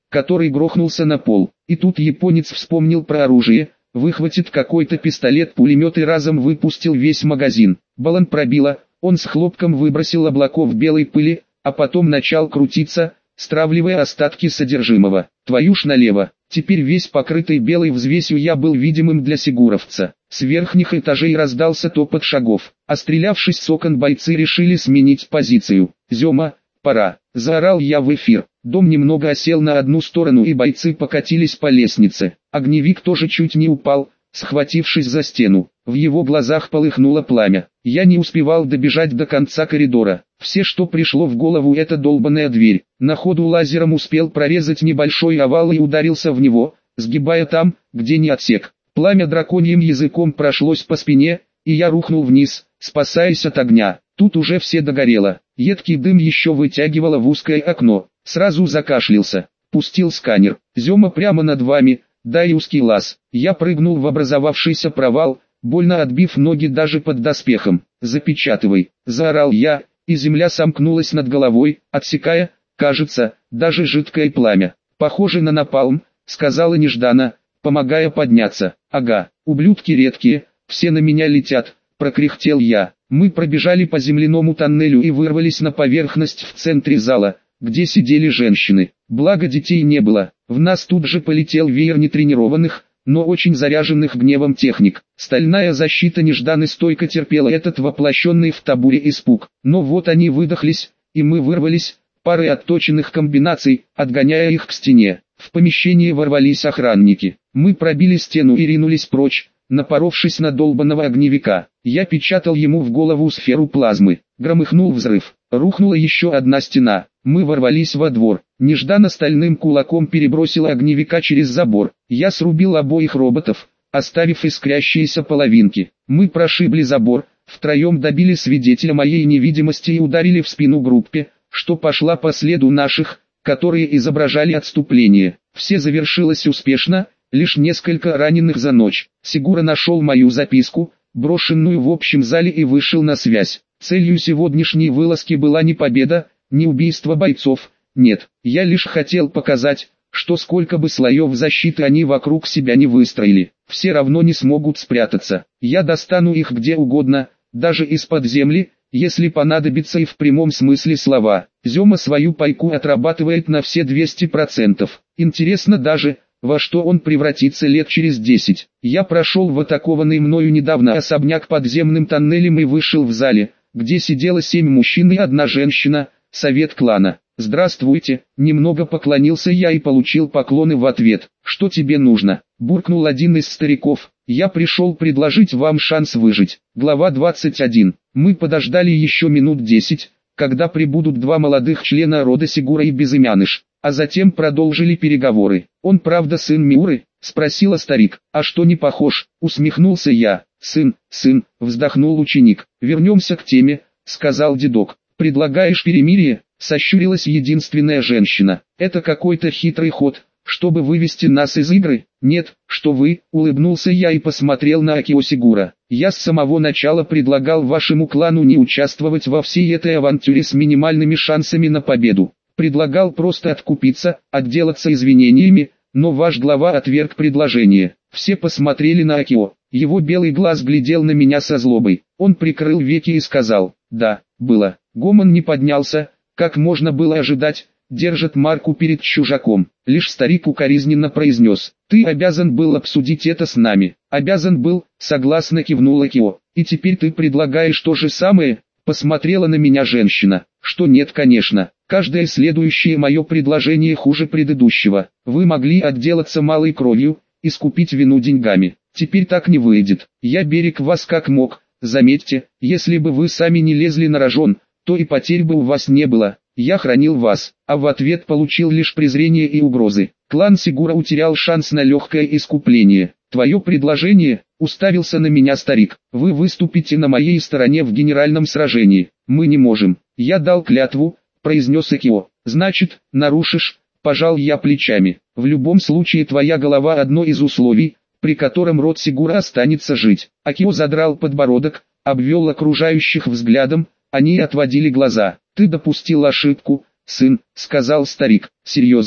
который грохнулся на пол. И тут японец вспомнил про оружие, выхватит какой-то пистолет-пулемет и разом выпустил весь магазин. Баллон пробило, он с хлопком выбросил облаков белой пыли, а потом начал крутиться, стравливая остатки содержимого. Твою ж налево. Теперь весь покрытый белой взвесью я был видимым для сигуровца. С верхних этажей раздался топот шагов, а стрелявшись с окон бойцы решили сменить позицию. «Зема, пора!» – заорал я в эфир. Дом немного осел на одну сторону и бойцы покатились по лестнице. Огневик тоже чуть не упал, схватившись за стену. В его глазах полыхнуло пламя. Я не успевал добежать до конца коридора. Все, что пришло в голову, это долбаная дверь. На ходу лазером успел прорезать небольшой овал и ударился в него, сгибая там, где не отсек. Пламя драконьим языком прошлось по спине, и я рухнул вниз, спасаясь от огня. Тут уже все догорело. Едкий дым еще вытягивало в узкое окно. Сразу закашлялся. Пустил сканер. Зема прямо над вами, да и узкий лаз. Я прыгнул в образовавшийся провал, больно отбив ноги даже под доспехом. «Запечатывай!» – заорал я, и земля сомкнулась над головой, отсекая, кажется, даже жидкое пламя. «Похоже на напалм», – сказала нежданно, помогая подняться. «Ага, ублюдки редкие, все на меня летят», – прокряхтел я. Мы пробежали по земляному тоннелю и вырвались на поверхность в центре зала, где сидели женщины. Благо детей не было. В нас тут же полетел веер нетренированных, но очень заряженных гневом техник. Стальная защита нежданно стойко терпела этот воплощенный в табуре испуг. Но вот они выдохлись, и мы вырвались, парой отточенных комбинаций, отгоняя их к стене. В помещение ворвались охранники. Мы пробили стену и ринулись прочь, напоровшись на долбанного огневика. Я печатал ему в голову сферу плазмы. Громыхнул взрыв. Рухнула еще одна стена. Мы ворвались во двор. Нежданно стальным кулаком перебросил огневика через забор. Я срубил обоих роботов, оставив искрящиеся половинки. Мы прошибли забор, втроем добили свидетеля моей невидимости и ударили в спину группе, что пошла по следу наших, которые изображали отступление. Все завершилось успешно, лишь несколько раненых за ночь. Сигура нашел мою записку, брошенную в общем зале, и вышел на связь. Целью сегодняшней вылазки была не победа, не убийство бойцов, нет. Я лишь хотел показать, что сколько бы слоев защиты они вокруг себя не выстроили, все равно не смогут спрятаться. Я достану их где угодно, даже из-под земли, если понадобится, и в прямом смысле слова. Зема свою пайку отрабатывает на все двести процентов. Интересно даже, во что он превратится лет через десять. Я прошел в атакованный мною недавно особняк подземным тоннелем и вышел в зале, где сидело семь мужчин и одна женщина, совет клана. «Здравствуйте», немного поклонился я и получил поклоны в ответ. «Что тебе нужно?» – буркнул один из стариков. «Я пришел предложить вам шанс выжить». Глава двадцать один. Мы подождали еще минут десять, когда прибудут два молодых члена рода Сигура и Безымяныш, а затем продолжили переговоры. «Он правда сын Миуры?» – спросила старик. «А что, не похож?» – усмехнулся я. «Сын, сын», – вздохнул ученик. «Вернемся к теме», – сказал дедок. «Предлагаешь перемирие?» – сощурилась единственная женщина. «Это какой-то хитрый ход, чтобы вывести нас из игры?» «Нет, что вы», – улыбнулся я и посмотрел на Акио Сигура. «Я с самого начала предлагал вашему клану не участвовать во всей этой авантюре с минимальными шансами на победу. Предлагал просто откупиться, отделаться извинениями, но ваш глава отверг предложение». Все посмотрели на Акио. Его белый глаз глядел на меня со злобой. Он прикрыл веки и сказал: «Да, было». Гомон не поднялся, как можно было ожидать, держит марку перед чужаком. Лишь старик укоризненно произнес: «Ты обязан был обсудить это с нами». «Обязан был», согласно кивнул Акио. «И теперь ты предлагаешь то же самое?» Посмотрела на меня женщина. «Что нет, конечно. Каждое следующее мое предложение хуже предыдущего. Вы могли отделаться малой кровью, искупить вину деньгами. Теперь так не выйдет. Я берег вас как мог. Заметьте, если бы вы сами не лезли на рожон, то и потерь бы у вас не было. Я хранил вас, а в ответ получил лишь презрение и угрозы. Клан Сигура утерял шанс на легкое искупление. Твое предложение?» — уставился на меня старик. «Вы выступите на моей стороне в генеральном сражении». «Мы не можем. Я дал клятву», — произнес Акио. «Значит, нарушишь?» — пожал я плечами. «В любом случае твоя голова — одно из условий, при котором род Сигура останется жить». Акио задрал подбородок, обвел окружающих взглядом, они отводили глаза. «Ты допустил ошибку, сын», — сказал старик. «Серьезную.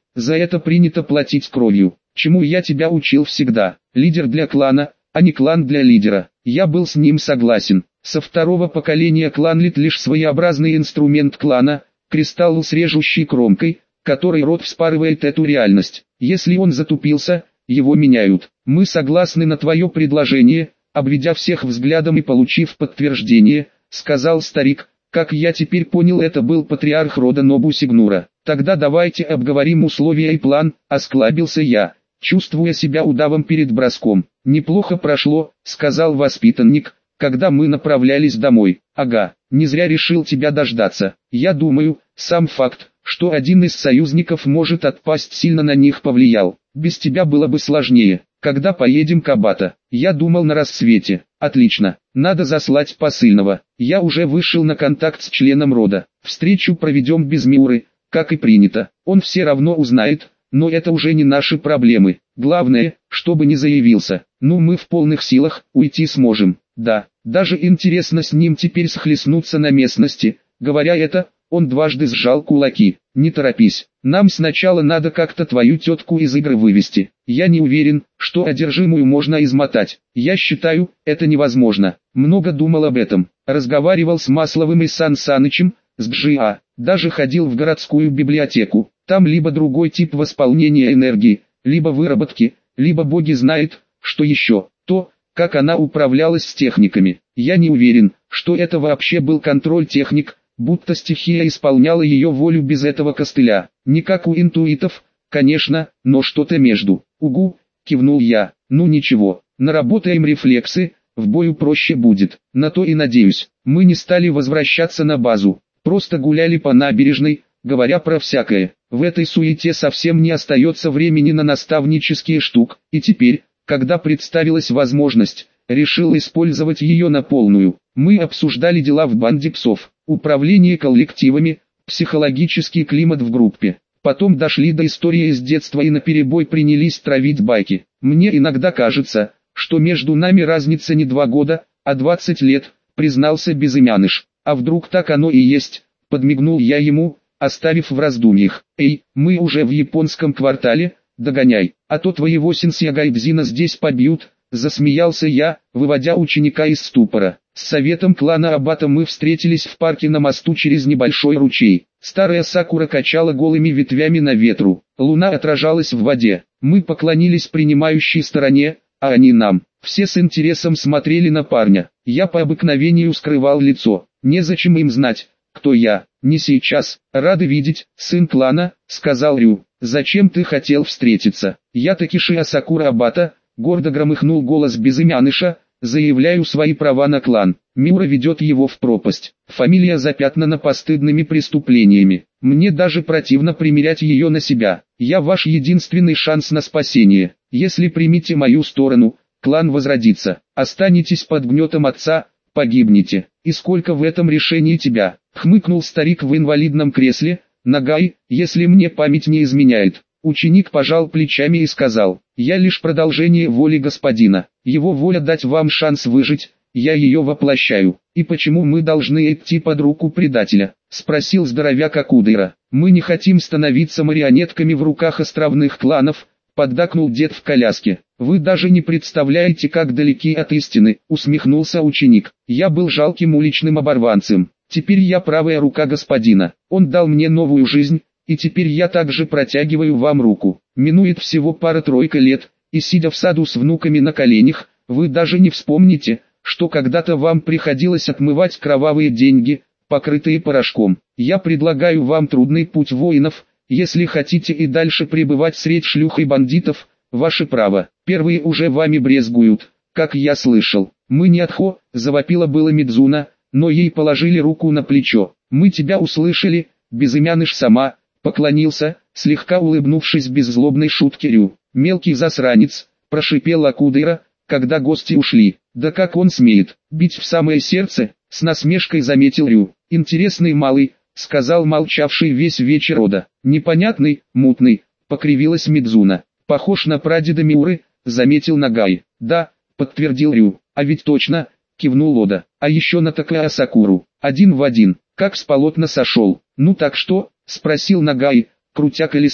За это принято платить кровью. Чему я тебя учил всегда. Лидер для клана, а не клан для лидера. Я был с ним согласен. Со второго поколения кланлит лишь своеобразный инструмент клана, кристалл с режущей кромкой, который род вспарывает эту реальность. Если он затупился, его меняют. Мы согласны на твое предложение, обведя всех взглядом и получив подтверждение, сказал старик. Как я теперь понял, это был патриарх рода Нобу-Сигнура. Тогда давайте обговорим условия и план, осклабился я, чувствуя себя удавом перед броском. Неплохо прошло, сказал воспитанник, когда мы направлялись домой. Ага, не зря решил тебя дождаться. Я думаю, сам факт, что один из союзников может отпасть, сильно на них повлиял. Без тебя было бы сложнее. Когда поедем к Аббата? Я думал на рассвете. Отлично. Надо заслать посыльного. Я уже вышел на контакт с членом рода. Встречу проведем без Миуры, как и принято. Он все равно узнает, но это уже не наши проблемы. Главное, чтобы не заявился. Ну, мы в полных силах, уйти сможем. Да, даже интересно с ним теперь схлестнуться на местности. Говоря это, он дважды сжал кулаки. Не торопись, нам сначала надо как-то твою тетку из игры вывести. Я не уверен, что одержимую можно измотать. Я считаю, это невозможно. Много думал об этом. Разговаривал с Масловым и Сан Санычем, с Джиа. Даже ходил в городскую библиотеку. Там либо другой тип восполнения энергии, либо выработки, либо боги знают, что еще. То, как она управлялась с техниками. Я не уверен, что это вообще был контроль техник, будто стихия исполняла ее волю без этого костыля. Не как у интуитов, конечно, но что-то между. Угу, кивнул я. Ну ничего, наработаем рефлексы, в бою проще будет. На то и надеюсь. Мы не стали возвращаться на базу, просто гуляли по набережной, говоря про всякое. В этой суете совсем не остается времени на наставнические штук, и теперь, когда представилась возможность, решил использовать ее на полную. Мы обсуждали дела в банде псов, управление коллективами, психологический климат в группе. Потом дошли до истории из детства и наперебой принялись травить байки. Мне иногда кажется, что между нами разница не два года, а двадцать лет, признался безымяныш. А вдруг так оно и есть, подмигнул я ему, оставив в раздумьях. Эй, мы уже в японском квартале, догоняй, а то твоего сенсея Гайдзина здесь побьют. Засмеялся я, выводя ученика из ступора. С советом клана Аббата мы встретились в парке на мосту через небольшой ручей. Старая сакура качала голыми ветвями на ветру. Луна отражалась в воде. Мы поклонились принимающей стороне, а они нам. Все с интересом смотрели на парня. Я по обыкновению скрывал лицо. Незачем им знать, кто я. Не сейчас. Рады видеть, сын клана, сказал Рю. Зачем ты хотел встретиться? Я Такиши Асакура Аббата. Гордо громыхнул голос безымяныша, заявляю свои права на клан. Миура ведет его в пропасть. Фамилия запятнана постыдными преступлениями. Мне даже противно примерять ее на себя. Я ваш единственный шанс на спасение. Если примете мою сторону, клан возродится. Останетесь под гнетом отца, погибнете. И сколько в этом решении тебя? Хмыкнул старик в инвалидном кресле. Нагай, если мне память не изменяет. Ученик пожал плечами и сказал, я лишь продолжение воли господина, его воля дать вам шанс выжить, я ее воплощаю. И почему мы должны идти под руку предателя? Спросил здоровяк Акудыра. Мы не хотим становиться марионетками в руках островных кланов, поддакнул дед в коляске. Вы даже не представляете, как далеки от истины, усмехнулся ученик. Я был жалким уличным оборванцем, теперь я правая рука господина, он дал мне новую жизнь. И теперь я также протягиваю вам руку. Минует всего пара-тройка лет, и сидя в саду с внуками на коленях, вы даже не вспомните, что когда-то вам приходилось отмывать кровавые деньги, покрытые порошком. Я предлагаю вам трудный путь воинов, если хотите и дальше пребывать средь шлюх и бандитов, ваше право. Первые уже вами брезгуют, как я слышал. Мы не отхо, завопила было Мидзуна, но ей положили руку на плечо. Мы тебя услышали, безымяныш сама. Поклонился, слегка улыбнувшись беззлобной шутке Рю. «Мелкий засранец», – прошипел Акудыра, когда гости ушли. «Да как он смеет, бить в самое сердце», – с насмешкой заметил Рю. «Интересный малый», – сказал молчавший весь вечер Ода. «Непонятный, мутный», – покривилась Мидзуна. «Похож на прадеда Миуры», – заметил Нагай. «Да», – подтвердил Рю. «А ведь точно», – кивнул Ода. «А еще на Такая Сакуру. Один в один, как с полотна сошел. Ну так что?» — спросил Нагай, крутя колеса.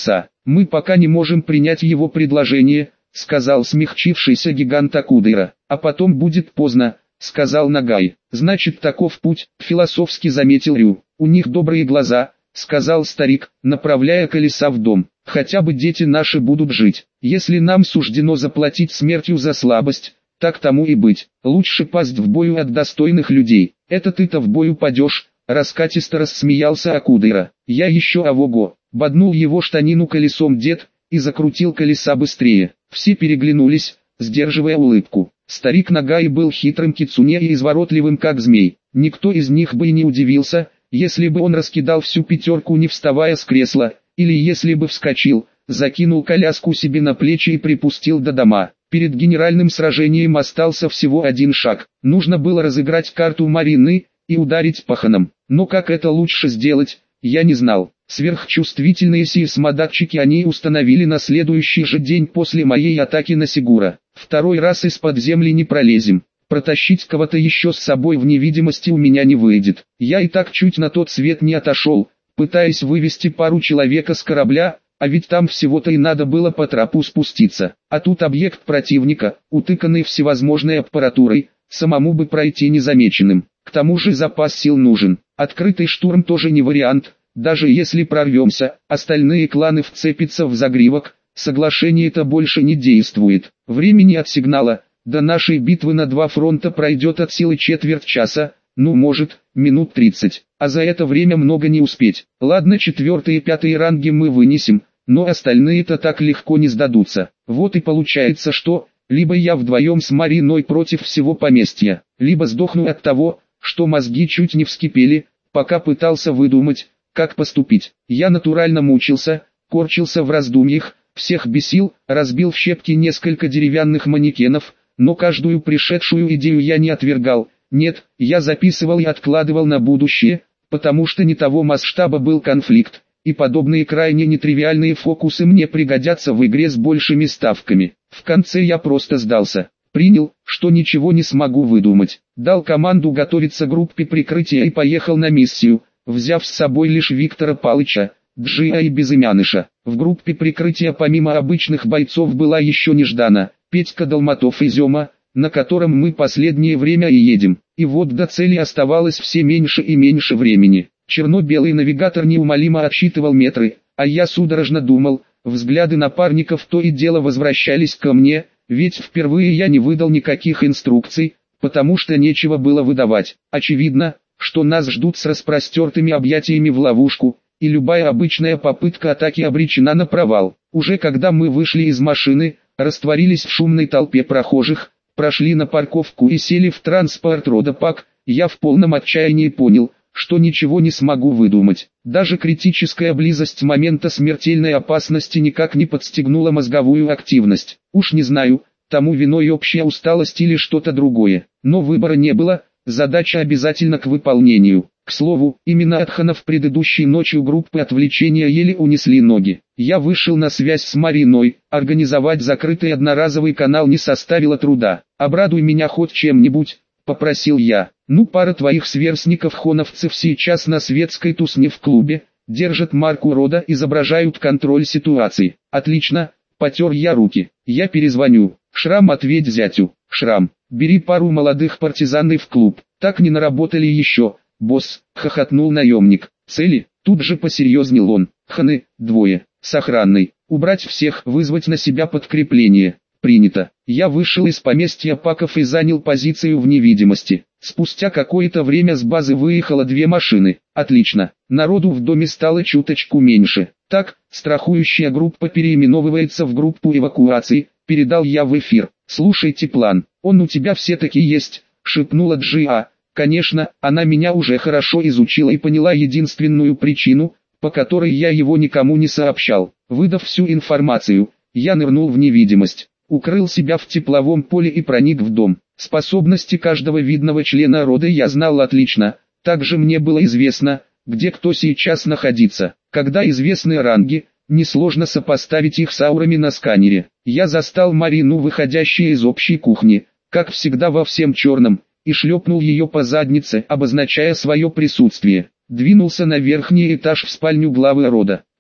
Мы пока не можем принять его предложение, сказал смягчившийся гигант Акудыра. А потом будет поздно, сказал Нагай. Значит, таков путь, философски заметил Рю. У них добрые глаза, сказал старик, направляя колеса в дом. Хотя бы дети наши будут жить. Если нам суждено заплатить смертью за слабость, так тому и быть. Лучше пасть в бою от достойных людей. Это ты-то в бою падешь, раскатисто рассмеялся Акудыра. Я еще авого. Боднул его штанину колесом дед и закрутил колеса быстрее. Все переглянулись, сдерживая улыбку. Старик Нагай был хитрым кицуне и изворотливым как змей. Никто из них бы и не удивился, если бы он раскидал всю пятерку не вставая с кресла, или если бы вскочил, закинул коляску себе на плечи и припустил до дома. Перед генеральным сражением остался всего один шаг. Нужно было разыграть карту Марины и ударить паханом. Но как это лучше сделать, я не знал. Сверхчувствительные сейсмодатчики они установили на следующий же день после моей атаки на Сигура. Второй раз из-под земли не пролезем. Протащить кого-то еще с собой в невидимости у меня не выйдет. Я и так чуть на тот свет не отошел, пытаясь вывести пару человека с корабля, а ведь там всего-то и надо было по трапу спуститься. А тут объект противника, утыканный всевозможной аппаратурой, самому бы пройти незамеченным. К тому же запас сил нужен. Открытый штурм тоже не вариант. Даже если прорвемся, остальные кланы вцепятся в загривок, соглашение-то больше не действует. Времени от сигнала до нашей битвы на два фронта пройдет от силы четверть часа, ну может, минут тридцать, а за это время много не успеть. Ладно, четвертые и пятые ранги мы вынесем, но остальные-то так легко не сдадутся. Вот и получается, что, либо я вдвоем с Мариной против всего поместья, либо сдохну от того, что мозги чуть не вскипели, пока пытался выдумать, как поступить. Я натурально мучился, корчился в раздумьях, всех бесил, разбил в щепки несколько деревянных манекенов, но каждую пришедшую идею я не отвергал. Нет, я записывал и откладывал на будущее, потому что не того масштаба был конфликт, и подобные крайне нетривиальные фокусы мне пригодятся в игре с большими ставками. В конце я просто сдался. Принял, что ничего не смогу выдумать. Дал команду готовиться группе прикрытия и поехал на миссию, взяв с собой лишь Виктора Палыча, Джиа и Безымяныша. В группе прикрытия помимо обычных бойцов была еще Неждана, Петька Долматов и Зема, на котором мы последнее время и едем. И вот до цели оставалось все меньше и меньше времени. Черно-белый навигатор неумолимо отсчитывал метры, а я судорожно думал, взгляды напарников то и дело возвращались ко мне, ведь впервые я не выдал никаких инструкций, потому что нечего было выдавать. Очевидно, что нас ждут с распростертыми объятиями в ловушку, и любая обычная попытка атаки обречена на провал. Уже когда мы вышли из машины, растворились в шумной толпе прохожих, прошли на парковку и сели в транспорт рода ПАК, я в полном отчаянии понял, что ничего не смогу выдумать. Даже критическая близость момента смертельной опасности никак не подстегнула мозговую активность. Уж не знаю, тому виной общая усталость или что-то другое, но выбора не было. Задача обязательно к выполнению. К слову, именно от Ханов предыдущей ночью группы отвлечения еле унесли ноги. Я вышел на связь с Мариной, организовать закрытый одноразовый канал не составило труда. «Обрадуй меня хоть чем-нибудь», — попросил я. «Ну, пара твоих сверстников-хоновцев сейчас на светской тусне в клубе, держат марку рода, изображают контроль ситуации». «Отлично», — потер я руки. «Я перезвоню. Шрам, ответь зятю». «Шрам, бери пару молодых партизан в клуб. Так не наработали еще, босс», — хохотнул наемник. «Цели?» — тут же посерьезнел он. «Ханы, двое, с охраной. Убрать всех, вызвать на себя подкрепление». «Принято». Я вышел из поместья Паков и занял позицию в невидимости. Спустя какое-то время с базы выехало две машины. Отлично. Народу в доме стало чуточку меньше. Так, страхующая группа переименовывается в группу эвакуации, передал я в эфир. «Слушайте план, он у тебя все-таки есть», — шепнула Джиа. Конечно, она меня уже хорошо изучила и поняла единственную причину, по которой я его никому не сообщал. Выдав всю информацию, я нырнул в невидимость, укрыл себя в тепловом поле и проник в дом. Способности каждого видного члена рода я знал отлично, также мне было известно, где кто сейчас находится. Когда известны ранги, несложно сопоставить их с аурами на сканере. Я застал Марину, выходящей из общей кухни, как всегда во всем черном, и шлепнул ее по заднице, обозначая свое присутствие. Двинулся на верхний этаж в спальню главы рода.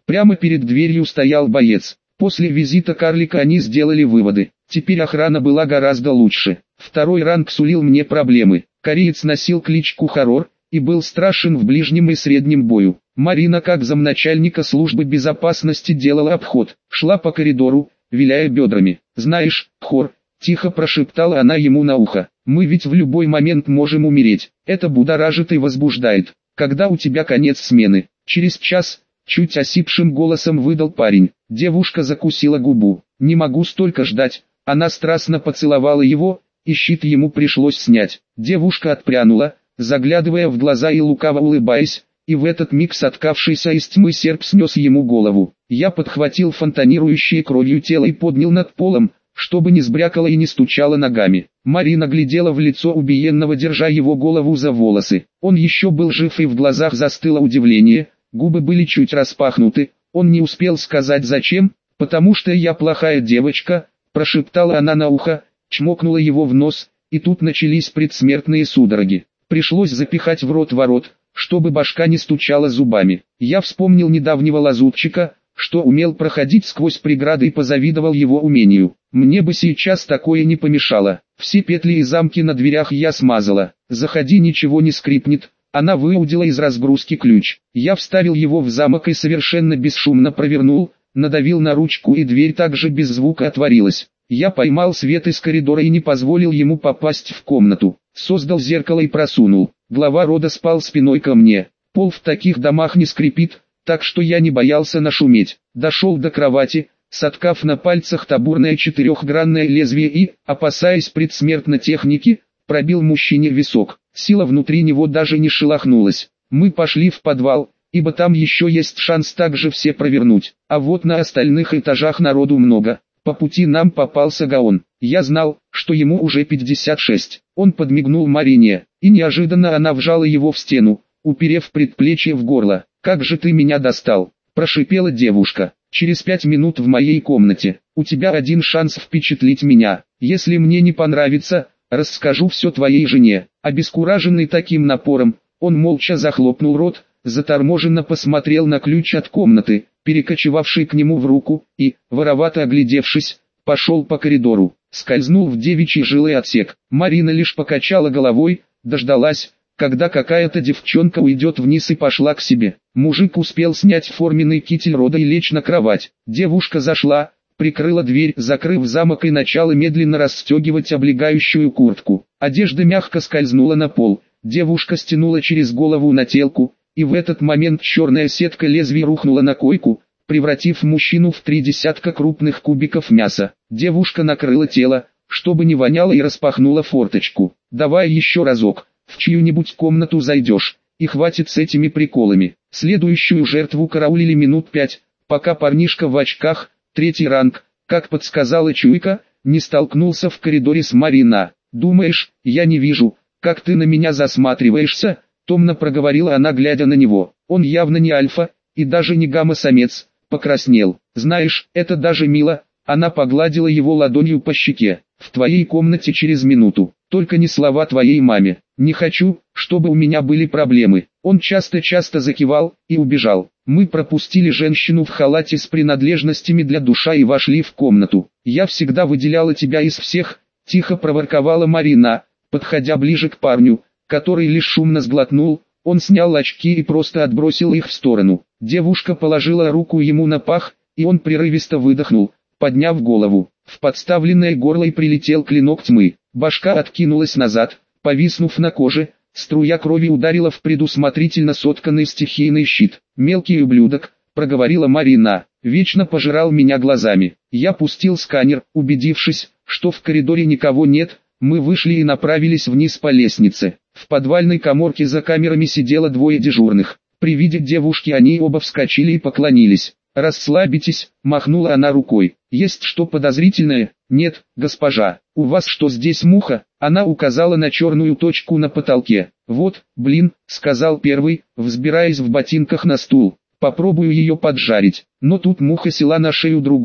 Прямо перед дверью стоял боец. После визита карлика они сделали выводы. Теперь охрана была гораздо лучше. Второй ранг сулил мне проблемы. Кореец носил кличку Хоррор и был страшен в ближнем и среднем бою. Марина, как замначальника службы безопасности, делала обход. Шла по коридору, виляя бедрами. «Знаешь, Хор», — тихо прошептала она ему на ухо, — «мы ведь в любой момент можем умереть. Это будоражит и возбуждает. Когда у тебя конец смены?» Через час, чуть осипшим голосом выдал парень. Девушка закусила губу. «Не могу столько ждать». Она страстно поцеловала его, и щит ему пришлось снять. Девушка отпрянула, заглядывая в глаза и лукаво улыбаясь, и в этот миг соткавшийся из тьмы серп снес ему голову. Я подхватил фонтанирующее кровью тело и поднял над полом, чтобы не сбрякало и не стучало ногами. Марина глядела в лицо убиенного, держа его голову за волосы. Он еще был жив, и в глазах застыло удивление, губы были чуть распахнуты. Он не успел сказать зачем, потому что я плохая девочка, прошептала она на ухо, чмокнула его в нос, и тут начались предсмертные судороги. Пришлось запихать в рот ворот, чтобы башка не стучала зубами. Я вспомнил недавнего лазутчика, что умел проходить сквозь преграды, и позавидовал его умению. Мне бы сейчас такое не помешало. Все петли и замки на дверях я смазала. «Заходи, ничего не скрипнет». Она выудила из разгрузки ключ. Я вставил его в замок и совершенно бесшумно провернул, надавил на ручку, и дверь также без звука отворилась. Я поймал свет из коридора и не позволил ему попасть в комнату. Создал зеркало и просунул. Глава рода спал спиной ко мне. Пол в таких домах не скрипит, так что я не боялся нашуметь. Дошел до кровати, соткав на пальцах табурное четырехгранное лезвие и, опасаясь предсмертной техники, пробил мужчине висок. Сила внутри него даже не шелохнулась. Мы пошли в подвал, ибо там еще есть шанс также все провернуть. А вот на остальных этажах народу много. По пути нам попался Гаон. Я знал, что ему уже пятьдесят шесть. Он подмигнул Марине, и неожиданно она вжала его в стену, уперев предплечье в горло. «Как же ты меня достал!» – прошипела девушка. «Через пять минут в моей комнате. У тебя один шанс впечатлить меня. Если мне не понравится, расскажу все твоей жене». Обескураженный таким напором, он молча захлопнул рот, заторможенно посмотрел на ключ от комнаты, перекочевавший к нему в руку, и, воровато оглядевшись, пошел по коридору, скользнул в девичий жилый отсек. Марина лишь покачала головой, дождалась, когда какая-то девчонка уйдет вниз, и пошла к себе. Мужик успел снять форменный китель рода и лечь на кровать. Девушка зашла, прикрыла дверь, закрыв замок, и начала медленно расстегивать облегающую куртку. Одежда мягко скользнула на пол, девушка стянула через голову нателку, и в этот момент черная сетка лезвий рухнула на койку, превратив мужчину в три десятка крупных кубиков мяса. Девушка накрыла тело, чтобы не воняло, и распахнула форточку. «Давай еще разок, в чью-нибудь комнату зайдешь, и хватит с этими приколами». Следующую жертву караулили минут пять, пока парнишка в очках, третий ранг, как подсказала чуйка, не столкнулся в коридоре с Марина. «Думаешь, я не вижу, как ты на меня засматриваешься?» Томно проговорила она, глядя на него. Он явно не альфа, и даже не гамма-самец, покраснел. «Знаешь, это даже мило». Она погладила его ладонью по щеке. «В твоей комнате через минуту. Только не слова твоей маме. Не хочу, чтобы у меня были проблемы». Он часто-часто закивал и убежал. Мы пропустили женщину в халате с принадлежностями для душа и вошли в комнату. «Я всегда выделяла тебя из всех», — тихо проворковала Марина, подходя ближе к парню, который лишь шумно сглотнул. Он снял очки и просто отбросил их в сторону. Девушка положила руку ему на пах, и он прерывисто выдохнул, подняв голову. В подставленное горло и прилетел клинок тьмы. Башка откинулась назад, повиснув на коже, струя крови ударила в предусмотрительно сотканный стихийный щит. «Мелкий ублюдок», — проговорила Марина, — «вечно пожирал меня глазами». Я пустил сканер, убедившись, что в коридоре никого нет. Мы вышли и направились вниз по лестнице. В подвальной каморке за камерами сидело двое дежурных. При виде девушки они оба вскочили и поклонились. «Расслабитесь», — махнула она рукой. «Есть что подозрительное?» «Нет, госпожа. У вас что, здесь муха?» Она указала на черную точку на потолке. «Вот, блин», — сказал первый, взбираясь в ботинках на стул. «Попробую ее поджарить». Но тут муха села на шею другому.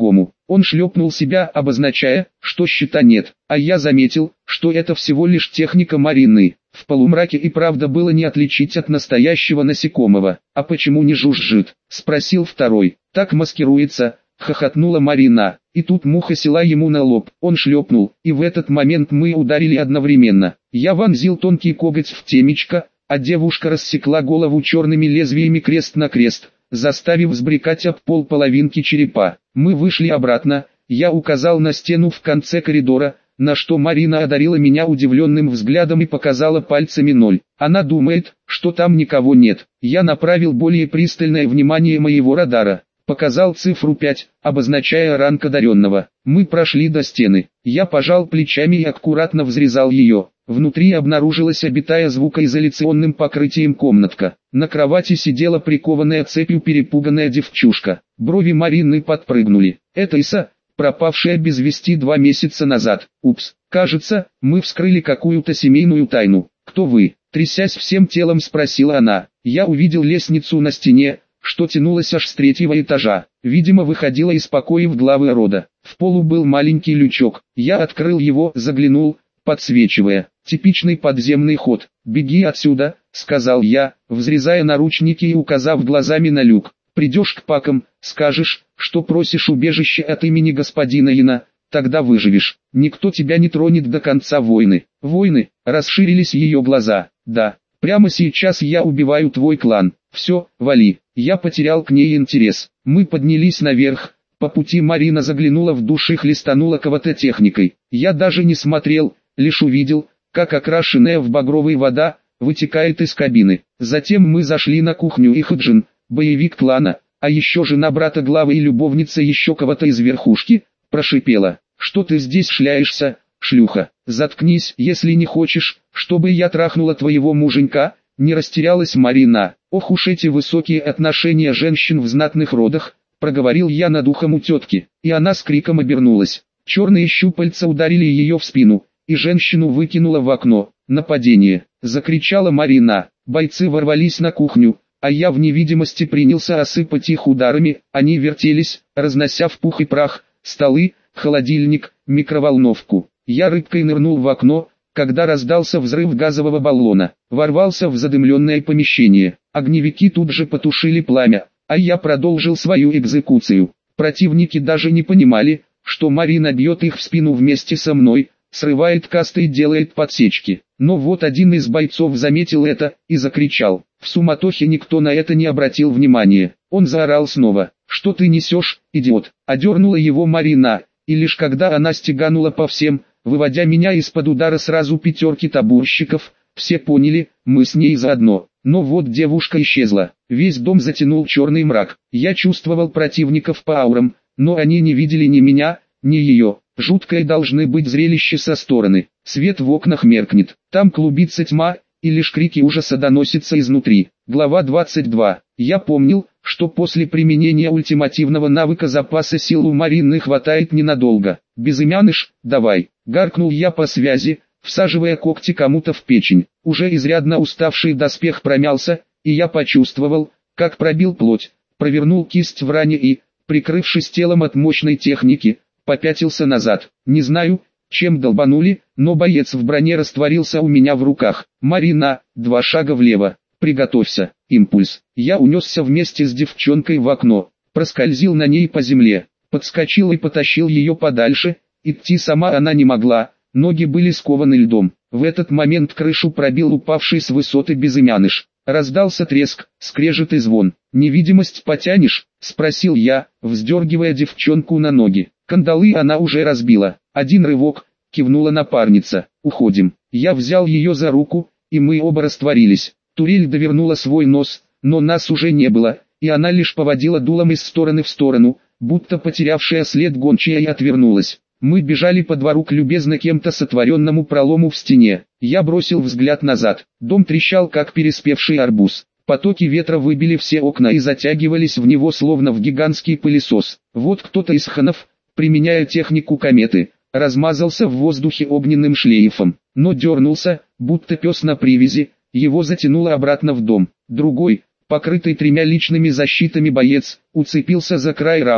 Он шлепнул себя, обозначая, что счета нет, а я заметил, что это всего лишь техника Марины. В полумраке и правда было не отличить от настоящего насекомого. «А почему не жужжит?» – спросил второй. «Так маскируется», – хохотнула Марина. И тут муха села ему на лоб. Он шлепнул, и в этот момент мы ударили одновременно. Я вонзил тонкий коготь в темечко, а девушка рассекла голову черными лезвиями крест на крест, заставив взбрекать об пол половинки черепа. Мы вышли обратно, я указал на стену в конце коридора, на что Марина одарила меня удивленным взглядом и показала пальцами ноль. Она думает, что там никого нет. Я направил более пристальное внимание моего радара. Показал цифру пять, обозначая ранг одаренного. Мы прошли до стены. Я пожал плечами и аккуратно взрезал ее. Внутри обнаружилась обитая звукоизоляционным покрытием комнатка. На кровати сидела прикованная цепью перепуганная девчушка. Брови Марины подпрыгнули. Это Иса, пропавшая без вести два месяца назад. Упс, кажется, мы вскрыли какую-то семейную тайну. Кто вы? Трясясь всем телом, спросила она. Я увидел лестницу на стене, что тянулась аж с третьего этажа. Видимо, выходила из покоев главы рода. В полу был маленький лючок. Я открыл его, заглянул, подсвечивая. Типичный подземный ход. «Беги отсюда», — сказал я, взрезая наручники и указав глазами на люк. «Придешь к пакам, скажешь, что просишь убежище от имени господина Яна, тогда выживешь. Никто тебя не тронет до конца войны». «Войны?» — расширились ее глаза. «Да, прямо сейчас я убиваю твой клан. Все, вали». Я потерял к ней интерес. Мы поднялись наверх. По пути Марина заглянула в душ и хлестанула кого-то техникой. Я даже не смотрел, лишь увидел, как окрашенная в багровый вода вытекает из кабины. Затем мы зашли на кухню, и Хаджин, боевик клана, а еще жена брата главы и любовница еще кого-то из верхушки, прошипела: «Что ты здесь шляешься, шлюха? Заткнись, если не хочешь, чтобы я трахнула твоего муженька». Не растерялась Марина. «Ох уж эти высокие отношения женщин в знатных родах», проговорил я над ухом у тетки, и она с криком обернулась. Черные щупальца ударили ее в спину, и женщину выкинуло в окно. «Нападение!» — закричала Марина. Бойцы ворвались на кухню, а я в невидимости принялся осыпать их ударами. Они вертелись, разнося в пух и прах столы, холодильник, микроволновку. Я рыбкой нырнул в окно, когда раздался взрыв газового баллона. Ворвался в задымленное помещение. Огневики тут же потушили пламя, а я продолжил свою экзекуцию. Противники даже не понимали, что Марина бьет их в спину вместе со мной, срывает касты и делает подсечки. Но вот один из бойцов заметил это и закричал. В суматохе никто на это не обратил внимания. Он заорал снова: «Что ты несешь, идиот?» Одернула его Марина, и лишь когда она стеганула по всем, выводя меня из-под удара сразу пятерки табурщиков, все поняли, мы с ней заодно. Но вот девушка исчезла. Весь дом затянул черный мрак. Я чувствовал противников по аурам, но они не видели ни меня, ни ее. Жуткое должны быть зрелище со стороны. Свет в окнах меркнет. Там клубится тьма, и лишь крики ужаса доносятся изнутри. Глава двадцать два. Я помнил, что после применения ультимативного навыка запаса сил у Марины хватает ненадолго. «Безымяныш, давай!» — гаркнул я по связи, всаживая когти кому-то в печень. Уже изрядно уставший доспех промялся, и я почувствовал, как пробил плоть, провернул кисть в ране и, прикрывшись телом от мощной техники, попятился назад. Не знаю, чем долбанули, но боец в броне растворился у меня в руках. «Марина, два шага влево, приготовься». Импульс. Я унесся вместе с девчонкой в окно, проскользил на ней по земле, подскочил и потащил ее подальше. Идти сама она не могла, ноги были скованы льдом. В этот момент крышу пробил упавший с высоты безымяныш. Раздался треск, скрежет и звон. «Невидимость потянешь?» — спросил я, вздергивая девчонку на ноги. Кандалы она уже разбила. Один рывок, кивнула напарница. «Уходим». Я взял ее за руку, и мы оба растворились. Турель довернула свой нос, но нас уже не было, и она лишь поводила дулом из стороны в сторону, будто потерявшая след гончая, и отвернулась. Мы бежали по двору к любезно кем-то сотворенному пролому в стене. Я бросил взгляд назад. Дом трещал, как переспевший арбуз. Потоки ветра выбили все окна и затягивались в него, словно в гигантский пылесос. Вот кто-то из ханов, применяя технику кометы, размазался в воздухе огненным шлейфом, но дернулся, будто пес на привязи, его затянуло обратно в дом. Другой, покрытый тремя личными защитами боец, уцепился за край рамы,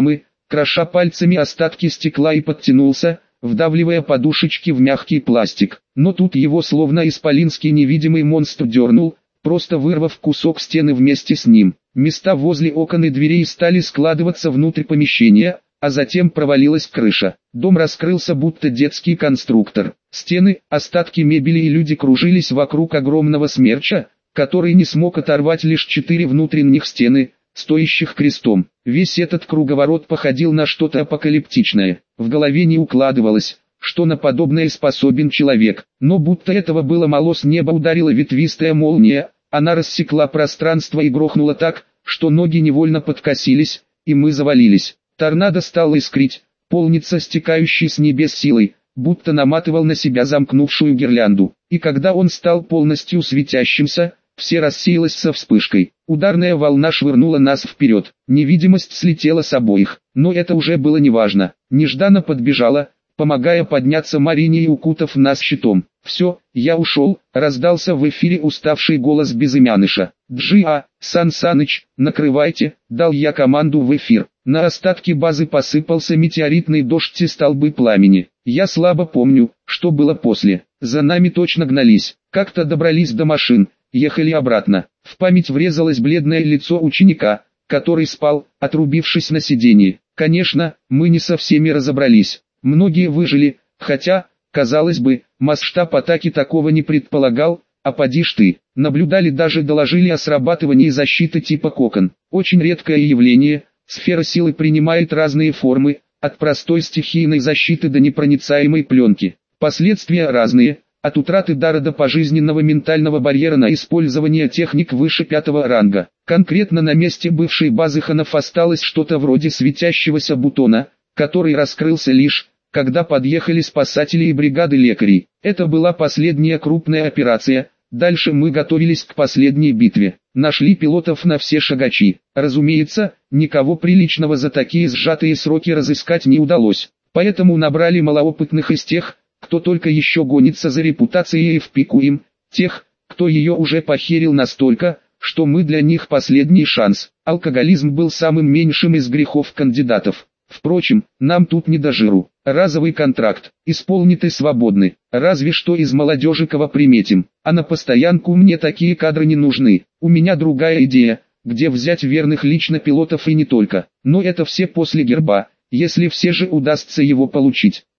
кроша пальцами остатки стекла и подтянулся, вдавливая подушечки в мягкий пластик. Но тут его словно исполинский невидимый монстр дернул, просто вырвав кусок стены вместе с ним. Места возле окон и дверей стали складываться внутрь помещения, а затем провалилась крыша. Дом раскрылся будто детский конструктор. Стены, остатки мебели и люди кружились вокруг огромного смерча, который не смог оторвать лишь четыре внутренних стены, стоящих крестом. Весь этот круговорот походил на что-то апокалиптичное. В голове не укладывалось, что на подобное способен человек. Но будто этого было мало, с неба ударила ветвистая молния, она рассекла пространство и грохнула так, что ноги невольно подкосились, и мы завалились. Торнадо стало искрить, полниться стекающей с небес силой, будто наматывал на себя замкнувшую гирлянду. И когда он стал полностью светящимся, все рассеялось со вспышкой. Ударная волна швырнула нас вперед. Невидимость слетела с обоих, но это уже было неважно. Нежданно подбежала, помогая подняться Марине и укутав нас щитом. «Все, я ушел», — раздался в эфире уставший голос Безымяныша. «Джи-а, Сан Саныч, накрывайте», — дал я команду в эфир. На остатки базы посыпался метеоритный дождь и столбы пламени. Я слабо помню, что было после. За нами точно гнались. Как-то добрались до машин, ехали обратно. В память врезалось бледное лицо ученика, который спал, отрубившись на сиденье. Конечно, мы не со всеми разобрались. Многие выжили, хотя, казалось бы, масштаб атаки такого не предполагал, а поди ж ты. Наблюдали, даже доложили о срабатывании защиты типа кокон. Очень редкое явление, сфера силы принимает разные формы, от простой стихийной защиты до непроницаемой пленки. Последствия разные, от утраты дара до пожизненного ментального барьера на использование техник выше пятого ранга. Конкретно на месте бывшей базы Ханов осталось что-то вроде светящегося бутона, который раскрылся лишь, когда подъехали спасатели и бригады лекарей. Это была последняя крупная операция, дальше мы готовились к последней битве. Нашли пилотов на все шагачи. Разумеется, никого приличного за такие сжатые сроки разыскать не удалось. Поэтому набрали малоопытных из тех, кто только еще гонится за репутацией, и в пику им, тех, кто ее уже похерил настолько, что мы для них последний шанс. Алкоголизм был самым меньшим из грехов кандидатов. Впрочем, нам тут не до жиру. Разовый контракт, исполнит и свободны. Разве что из молодежи кого приметим. А на постоянку мне такие кадры не нужны. У меня другая идея, где взять верных лично пилотов и не только. Но это все после герба, если все же удастся его получить.